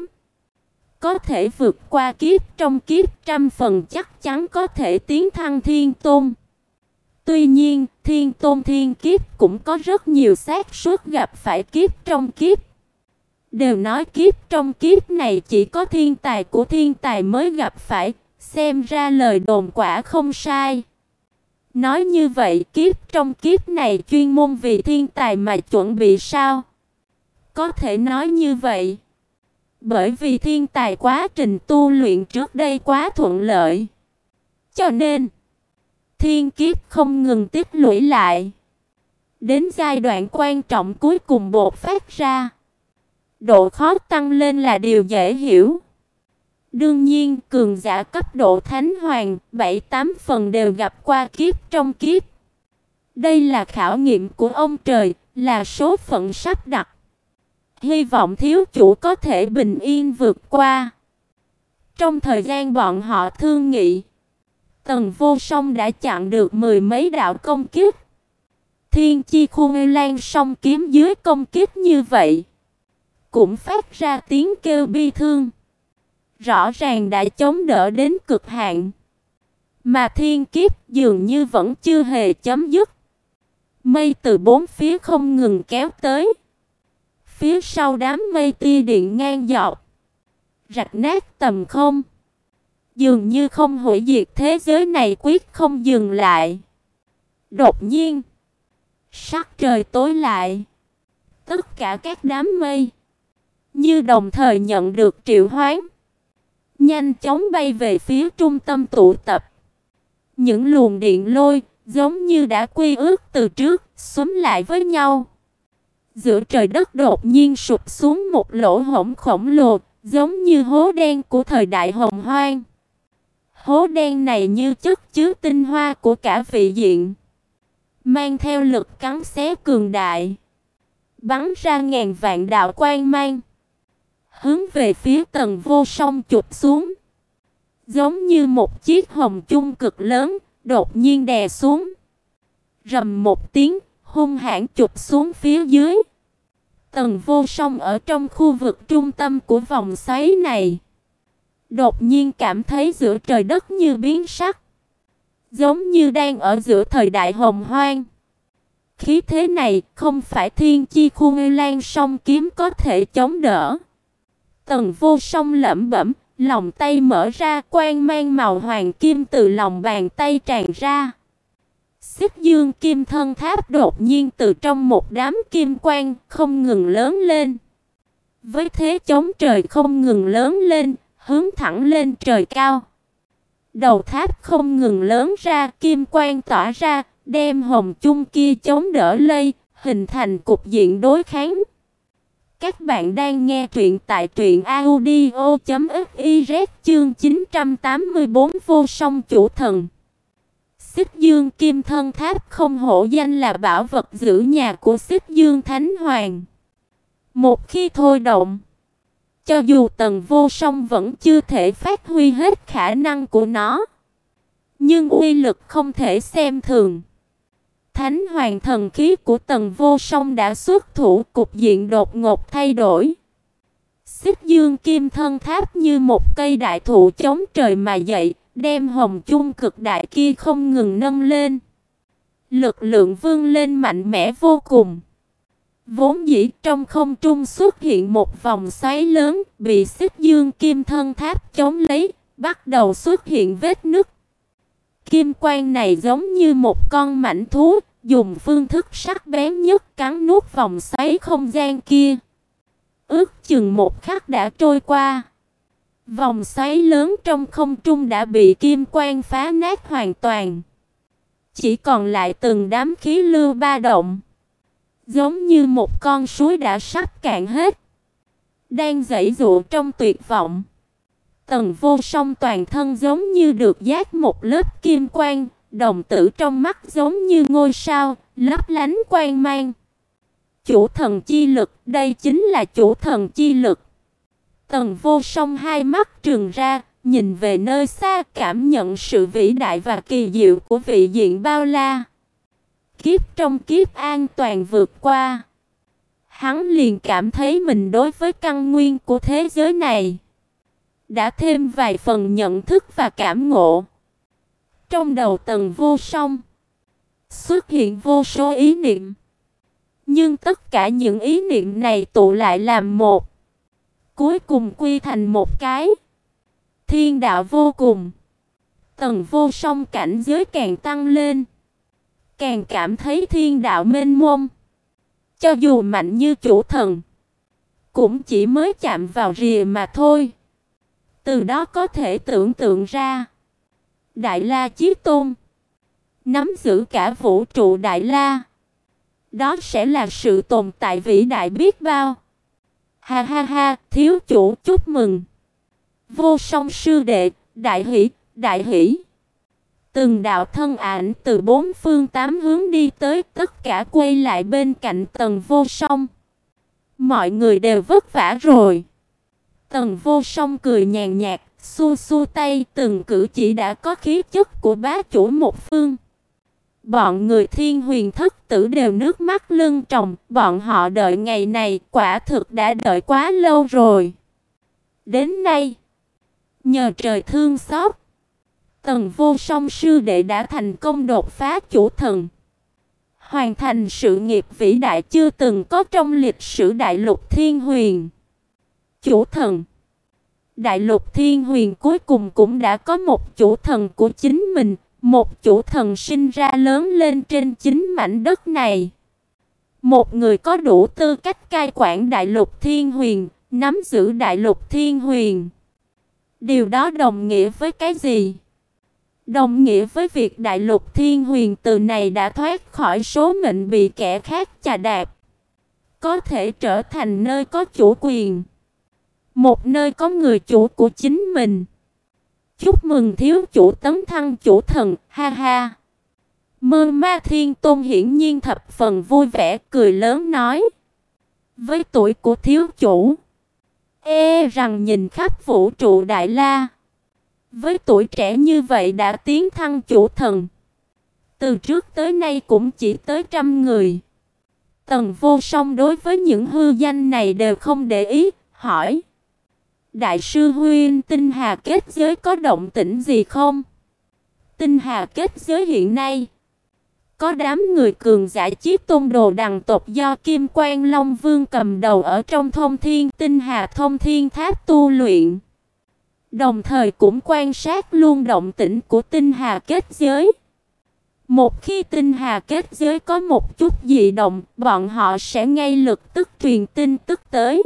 [SPEAKER 1] Có thể vượt qua kiếp trong kiếp, trăm phần chắc chắn có thể tiến thăng thiên tôn. Tuy nhiên, thiên tôn thiên kiếp cũng có rất nhiều xác suất gặp phải kiếp trong kiếp. Đều nói kiếp trong kiếp này chỉ có thiên tài của thiên tài mới gặp phải, xem ra lời đồn quả không sai. Nói như vậy, kiếp trong kiếp này chuyên môn vì thiên tài mà chuẩn bị sao? Có thể nói như vậy. Bởi vì thiên tài quá trình tu luyện trước đây quá thuận lợi, cho nên thiên kiếp không ngừng tích lũy lại. Đến giai đoạn quan trọng cuối cùng bộc phát ra, độ khó tăng lên là điều dễ hiểu. Đương nhiên, cường giả cấp độ thánh hoàng, bảy tám phần đều gặp qua kiếp trong kiếp. Đây là khảo nghiệm của ông trời, là số phận sắp đặt. Hy vọng thiếu chủ có thể bình yên vượt qua. Trong thời gian bọn họ thương nghị, Tần Vô Song đã chặn được mười mấy đạo công kích. Thiên chi khu lan song kiếm dưới công kích như vậy, cũng phát ra tiếng kêu bi thương. Rõ ràng đã chống đỡ đến cực hạn, mà thiên kiếp dường như vẫn chưa hề chấm dứt. Mây từ bốn phía không ngừng kéo tới. Phía sau đám mây tia điện ngang dọc, rạch nát tầm không. Dường như không hủy diệt thế giới này quyết không dừng lại. Đột nhiên, sắc trời tối lại. Tất cả các đám mây như đồng thời nhận được triệu hoán, nhanh chóng bay về phía trung tâm tụ tập. Những luồng điện lôi giống như đã quy ước từ trước, xúm lại với nhau. Giữa trời đất đột nhiên sụp xuống một lỗ hổng khổng lồ, giống như hố đen của thời đại Hồng Hoang. Hố đen này như chất chứa tinh hoa của cả vị diện, mang theo lực cắn xé cường đại, bắn ra ngàn vạn đạo quang mang, hướng về phía Tần Vô Song chụp xuống. Giống như một chiếc hồng chung cực lớn, đột nhiên đè xuống. Rầm một tiếng, hung hãn chụp xuống phía dưới. Tần Vô Song ở trong khu vực trung tâm của vòng xoáy này, đột nhiên cảm thấy giữa trời đất như biến sắc, giống như đang ở giữa thời đại Hồng Hoang. Khí thế này không phải thiên chi khu lan song kiếm có thể chống đỡ. Tần Vô Song lẩm bẩm, lòng tay mở ra, quang mang màu hoàng kim từ lòng bàn tay tràn ra. Xích Dương Kim Thân Tháp đột nhiên từ trong một đám kim quang không ngừng lớn lên. Với thế chống trời không ngừng lớn lên, hướng thẳng lên trời cao. Đầu tháp không ngừng lớn ra, kim quang tỏa ra, đem hồng chung kia chống đỡ lây, hình thành cục diện đối kháng. Các bạn đang nghe truyện tại truyện audio chấm fiz chương chín trăm tám mươi bốn Vô Song Chủ Thần. Xích Dương Kim Thân Tháp không hổ danh là bảo vật giữ nhà của Xích Dương Thánh Hoàng. Một khi thôi động, cho dù Tần Vô Song vẫn chưa thể phát huy hết khả năng của nó, nhưng uy lực không thể xem thường. Thánh Hoàng thần khí của Tần Vô Song đã xuất thủ, cục diện đột ngột thay đổi. Xích Dương Kim Thân Tháp như một cây đại thụ chống trời mà dậy, đem hồng chung cực đại kia không ngừng nâng lên. Lực lượng vươn lên mạnh mẽ vô cùng. Vốn dĩ trong không trung xuất hiện một vòng xoáy lớn, bị Xích Dương Kim Thân Tháp chống lấy, bắt đầu xuất hiện vết nứt. Kim quang này giống như một con mãnh thú, dùng phương thức sắc bén nhất cắn nuốt vòng xoáy không gian kia. Ước chừng một khắc đã trôi qua. Vòng xoáy lớn trong không trung đã bị kim quang phá nát hoàn toàn. Chỉ còn lại từng đám khí lưu ba động, giống như một con suối đã sắp cạn hết, đang giãy giụa trong tuyệt vọng. Tần Vô Song toàn thân giống như được dát một lớp kim quang, đồng tử trong mắt giống như ngôi sao, lấp lánh quang mang. Chủ thần chi lực, đây chính là chủ thần chi lực. Tần Vô Song hai mắt trừng ra, nhìn về nơi xa, cảm nhận sự vĩ đại và kỳ diệu của vị diện bao la. Kiếp trong kiếp an toàn vượt qua, hắn liền cảm thấy mình đối với căn nguyên của thế giới này đã thêm vài phần nhận thức và cảm ngộ. Trong đầu Tần Vô Song xuất hiện vô số ý niệm, nhưng tất cả những ý niệm này tụ lại làm một, cuối cùng quy thành một cái thiên đạo vô cùng. Tần Vô Song cảnh giới càng tăng lên, càng cảm thấy thiên đạo mênh mông. Cho dù mạnh như chủ thần, cũng chỉ mới chạm vào rìa mà thôi. Từ đó có thể tưởng tượng ra, Đại La Chí Tôn nắm giữ cả vũ trụ Đại La, đó sẽ là sự tồn tại vĩ đại biết bao. Ha ha ha, thiếu chủ chúc mừng. Vô Song sư đệ, đại hỷ, đại hỷ. Từng đạo thân ảnh từ bốn phương tám hướng đi tới, tất cả quay lại bên cạnh Tần Vô Song. Mọi người đều vất vả rồi. Tần Vô Song cười nhàn nhạt, xua xua tay, từng cử chỉ đã có khí chất của bá chủ một phương. Bọn người Thiên Huyền Thất Tử đều nước mắt lưng tròng, bọn họ đợi ngày này, quả thực đã đợi quá lâu rồi. Đến nay, nhờ trời thương xót, Tần Vô Song sư đệ đã thành công đột phá chủ thần, hoàn thành sự nghiệp vĩ đại chưa từng có trong lịch sử đại lục Thiên Huyền. Chủ thần, đại lục Thiên Huyền cuối cùng cũng đã có một chủ thần của chính mình, một chủ thần sinh ra lớn lên trên chính mảnh đất này. Một người có đủ tư cách cai quản đại lục Thiên Huyền, nắm giữ đại lục Thiên Huyền. Điều đó đồng nghĩa với cái gì? Đồng nghĩa với việc đại lục Thiên Huyền từ này đã thoát khỏi số mệnh bị kẻ khác chà đạp, có thể trở thành nơi có chủ quyền, một nơi có người chủ của chính mình. Chúc mừng thiếu chủ tấn thăng chủ thần, ha ha. Mơ Ma Thiên Tôn hiển nhiên thập phần vui vẻ, cười lớn nói: với tuổi của thiếu chủ, e rằng nhìn khắp vũ trụ Đại La, với tuổi trẻ như vậy đã tiến thăng chủ thần, từ trước tới nay cũng chỉ tới trăm người. Tần Vô Song đối với những hư danh này đều không để ý, hỏi: đại sư huynh, Tinh Hà kết giới có động tĩnh gì không? Tinh Hà kết giới hiện nay có đám người cường giả Chiếc Tôn Đồ đằng tộc do Kim Quan Long Vương cầm đầu ở trong Thông Thiên Tinh Hà Thông Thiên Tháp tu luyện, đồng thời cũng quan sát luôn động tĩnh của Tinh Hà kết giới. Một khi Tinh Hà kết giới có một chút dị động, bọn họ sẽ ngay lập tức truyền tin tức tới.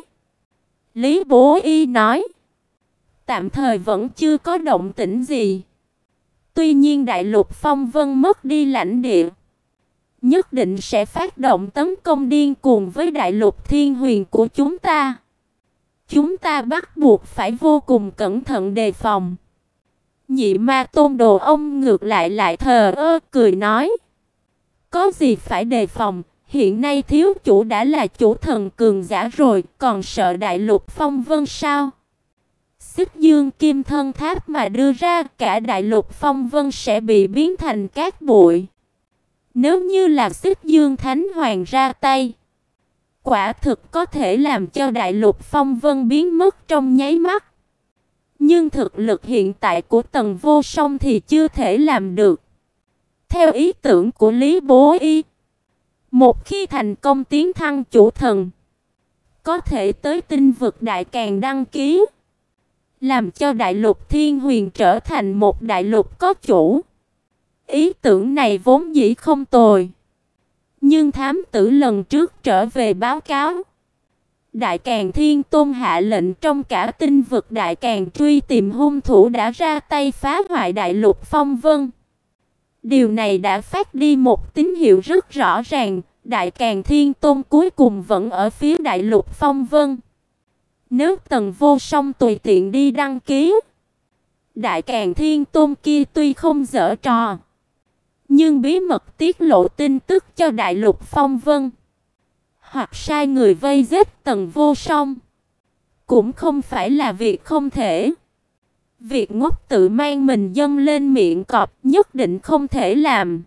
[SPEAKER 1] Lý Bố Y nói: tạm thời vẫn chưa có động tĩnh gì. Tuy nhiên đại lục Phong Vân mất đi lãnh địa, nhất định sẽ phát động tấn công điên cuồng với đại lục thiên huyền của chúng ta. Chúng ta bắt buộc phải vô cùng cẩn thận đề phòng. Nhị ma tôn đồ ông ngược lại lại thờ ơ cười nói. Có gì phải đề phòng, hiện nay thiếu chủ đã là chủ thần cường giả rồi, còn sợ đại lục phong vân sao? Xích dương kim thân tháp mà đưa ra, cả đại lục phong vân sẽ bị biến thành cát bụi. Nếu như là xích dương thánh hoàng ra tay, quả thực có thể làm cho đại lục phong vân biến mất trong nháy mắt. Nhưng thực lực hiện tại của Tần Vô Song thì chưa thể làm được. Theo ý tưởng của Lý Bố Y, một khi thành công tiến thăng chủ thần, có thể tới tinh vực đại càn đăng ký, làm cho đại lục thiên huyền trở thành một đại lục có chủ. Ý tưởng này vốn dĩ không tồi. Nhưng thám tử lần trước trở về báo cáo, Đại Càn Thiên Tôn hạ lệnh trong cả tinh vực Đại Càn truy tìm hung thủ đã ra tay phá hoại đại lục phong vân. Điều này đã phát đi một tín hiệu rất rõ ràng, Đại Càn Thiên Tôn cuối cùng vẫn ở phía đại lục phong vân. Nếu Tần Vô Song tùy tiện đi đăng ký, Đại Càn Thiên Tôn kia tuy không giở trò, nhưng bí mật tiết lộ tin tức cho đại lục phong vân, hoặc sai người vây giết Tần Vô Song, cũng không phải là việc không thể. Việc ngốc tự mang mình dâng lên miệng cọp nhất định không thể làm.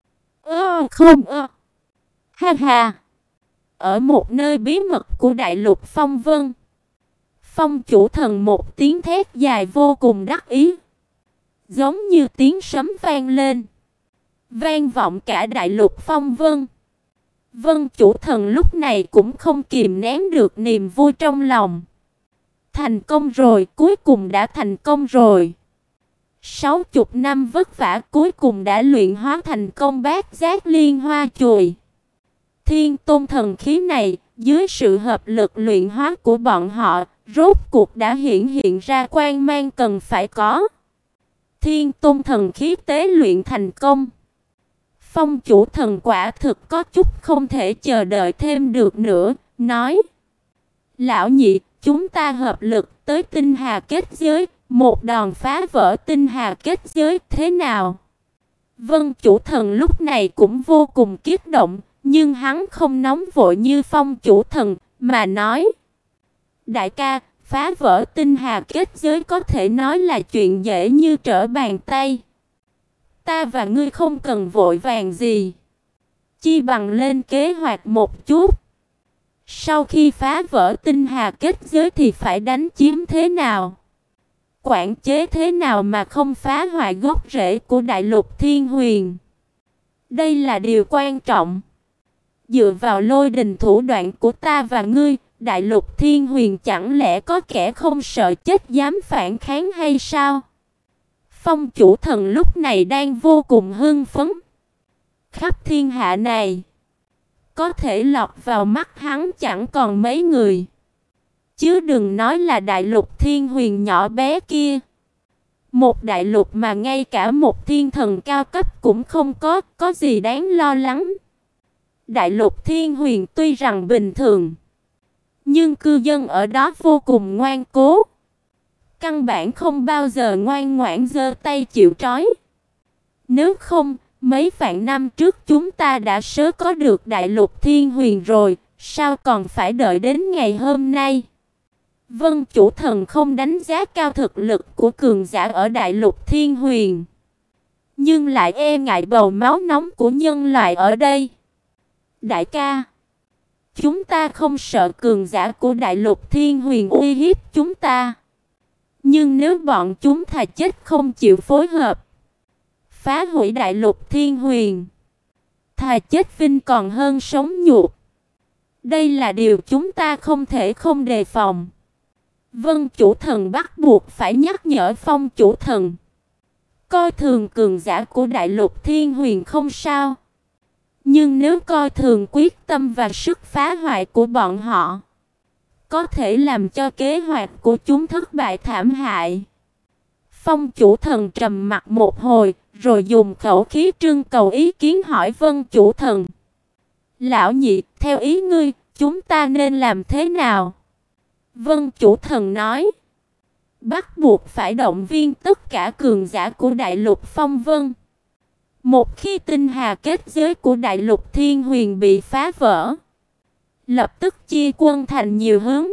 [SPEAKER 1] Ơ không ơ. Ha ha. Ở một nơi bí mật của đại lục phong vân, Phong chủ thần một tiếng thét dài vô cùng đắc ý, giống như tiếng sấm vang lên, vang vọng cả đại lục phong vân. Vân chủ thần lúc này cũng không kìm nén được niềm vui trong lòng. Thành công rồi, cuối cùng đã thành công rồi. Sáu chục năm vất vả cuối cùng đã luyện hóa thành công bát giác liên hoa chùy. Thiên tôn thần khí này, dưới sự hợp lực luyện hóa của bọn họ, rốt cuộc đã hiển hiện ra quang mang cần phải có. Thiên tôn thần khí tế luyện thành công. Phong chủ thần quả thực có chút không thể chờ đợi thêm được nữa, nói: Lão nhị, chúng ta hợp lực tới tinh hà kết giới, một đòn phá vỡ tinh hà kết giới thế nào? Vân chủ thần lúc này cũng vô cùng kích động, nhưng hắn không nóng vội như Phong chủ thần, mà nói: Đại ca, phá vỡ tinh hà kết giới có thể nói là chuyện dễ như trở bàn tay. Ta và ngươi không cần vội vàng gì, chi bằng lên kế hoạch một chút. Sau khi phá vỡ tinh hà kết giới thì phải đánh chiếm thế nào? Quản chế thế nào mà không phá hoại gốc rễ của đại lục thiên huyền? Đây là điều quan trọng. Dựa vào lôi đình thủ đoạn của ta và ngươi, đại lục thiên huyền chẳng lẽ có kẻ không sợ chết dám phản kháng hay sao? Phong chủ thần lúc này đang vô cùng hưng phấn. Khắp thiên hạ này, có thể lọt vào mắt hắn chẳng còn mấy người. Chứ đừng nói là đại lục thiên huyền nhỏ bé kia. Một đại lục mà ngay cả một thiên thần cao cấp cũng không có, có gì đáng lo lắng. Đại lục thiên huyền tuy rằng bình thường, nhưng cư dân ở đó vô cùng ngoan cố. Căn bản không bao giờ ngoan ngoãn giơ tay chịu trói. Nếu không, mấy vạn năm trước chúng ta đã sớm có được đại lục thiên huyền rồi, sao còn phải đợi đến ngày hôm nay? Vân chủ thần không đánh giá cao thực lực của cường giả ở đại lục thiên huyền, nhưng lại e ngại bầu máu nóng của nhân loại ở đây. Đại ca, chúng ta không sợ cường giả của đại lục thiên huyền uy hiếp chúng ta. Nhưng nếu bọn chúng thà chết không chịu phối hợp, phá hủy đại lục thiên huyền, thà chết vinh còn hơn sống nhục. Đây là điều chúng ta không thể không đề phòng. Vân chủ thần bắt buộc phải nhắc nhở Phong chủ thần. Coi thường cường giả của đại lục thiên huyền không sao, nhưng nếu coi thường quyết tâm và sức phá hoại của bọn họ, có thể làm cho kế hoạch của chúng thất bại thảm hại. Phong chủ thần trầm mặt một hồi, rồi dùng khẩu khí trưng cầu ý kiến hỏi Vân Chủ Thần. Lão nhị, theo ý ngươi, chúng ta nên làm thế nào? Vân Chủ Thần nói. Bắt buộc phải động viên tất cả cường giả của Đại Lục Phong Vân. Một khi tinh hà kết giới của Đại Lục Thiên Huyền bị phá vỡ, lập tức chia quân thành nhiều hướng,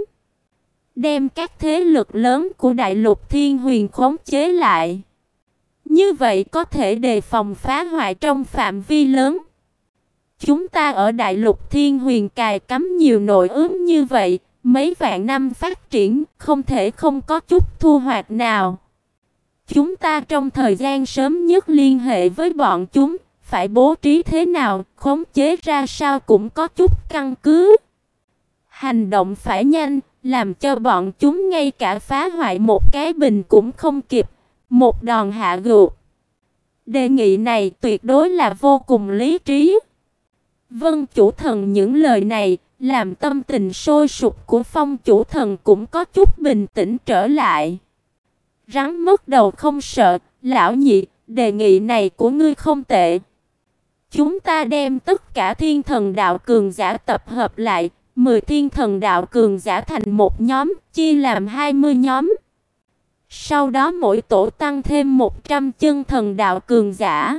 [SPEAKER 1] đem các thế lực lớn của Đại Lục Thiên Huyền khống chế lại. Như vậy có thể đề phòng phá hoại trong phạm vi lớn. Chúng ta ở Đại Lục Thiên Huyền cài cắm nhiều nội ứng như vậy, mấy vạn năm phát triển, không thể không có chút thu hoạch nào. Chúng ta trong thời gian sớm nhất liên hệ với bọn chúng, phải bố trí thế nào, khống chế ra sao cũng có chút căn cứ. Hành động phải nhanh, làm cho bọn chúng ngay cả phá hoại một cái bình cũng không kịp, một đòn hạ gục. Đề nghị này tuyệt đối là vô cùng lý trí. Vân Chủ Thần những lời này làm tâm tình sôi sục của Phong Chủ Thần cũng có chút bình tĩnh trở lại. Rắn mất đầu không sợ, lão nhị, đề nghị này của ngươi không tệ. Chúng ta đem tất cả thiên thần đạo cường giả tập hợp lại, mười thiên thần đạo cường giả thành một nhóm, chia làm hai mươi nhóm. Sau đó mỗi tổ tăng thêm một trăm chân thần đạo cường giả.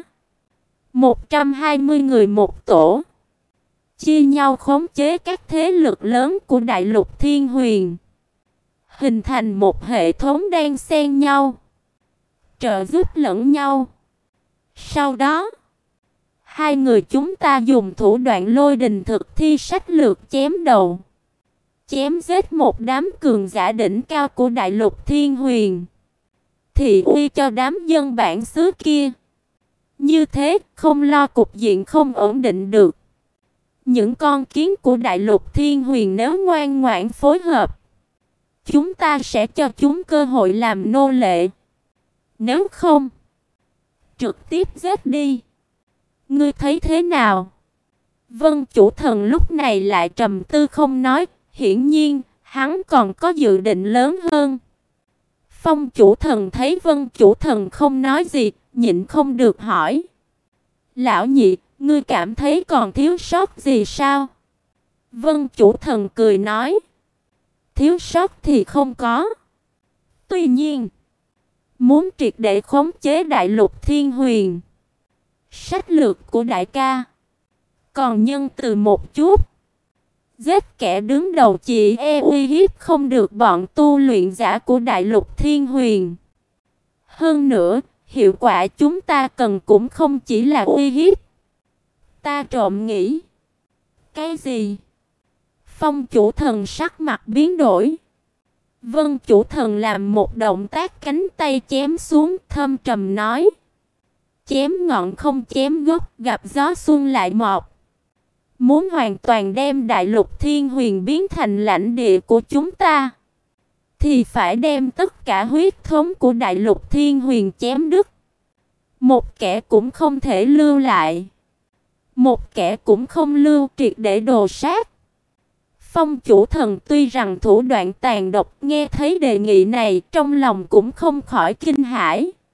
[SPEAKER 1] một trăm hai mươi người một tổ. Chia nhau khống chế các thế lực lớn của Đại Lục Thiên Huyền, hình thành một hệ thống đan xen nhau, trợ giúp lẫn nhau. Sau đó, hai người chúng ta dùng thủ đoạn lôi đình thực thi sách lược chém đầu, chém giết một đám cường giả đỉnh cao của Đại Lục Thiên Huyền, thị uy cho đám dân bản xứ kia. Như thế, không lo cục diện không ổn định được. Những con kiến của Đại Lục Thiên Huyền nếu ngoan ngoãn phối hợp, chúng ta sẽ cho chúng cơ hội làm nô lệ. Nếu không, trực tiếp giết đi. Ngươi thấy thế nào? Vân Chủ Thần lúc này lại trầm tư không nói, hiển nhiên, hắn còn có dự định lớn hơn. Phong Chủ Thần thấy Vân Chủ Thần không nói gì, nhịn không được hỏi. Lão nhị, ngươi cảm thấy còn thiếu sót gì sao? Vân Chủ Thần cười nói. Thiếu sót thì không có. Tuy nhiên, muốn triệt để khống chế Đại Lục Thiên Huyền, sách lược của đại ca còn nhân từ một chút. Giết kẻ đứng đầu chỉ e uy hiếp không được bọn tu luyện giả của Đại Lục Thiên Huyền. Hơn nữa, hiệu quả chúng ta cần cũng không chỉ là uy hiếp. Ta trộm nghĩ. Cái gì? Phong Chủ Thần sắc mặt biến đổi. Vân Chủ Thần làm một động tác cánh tay chém xuống, thâm trầm nói. Chém ngọn không chém gốc, gặp gió xuân lại mọc. Muốn hoàn toàn đem Đại Lục Thiên Huyền biến thành lãnh địa của chúng ta, thì phải đem tất cả huyết thống của Đại Lục Thiên Huyền chém đứt. Một kẻ cũng không thể lưu lại. Một kẻ cũng không lưu, triệt để đồ sát. Phong Chủ Thần tuy rằng thủ đoạn tàn độc, nghe thấy đề nghị này trong lòng cũng không khỏi kinh hãi.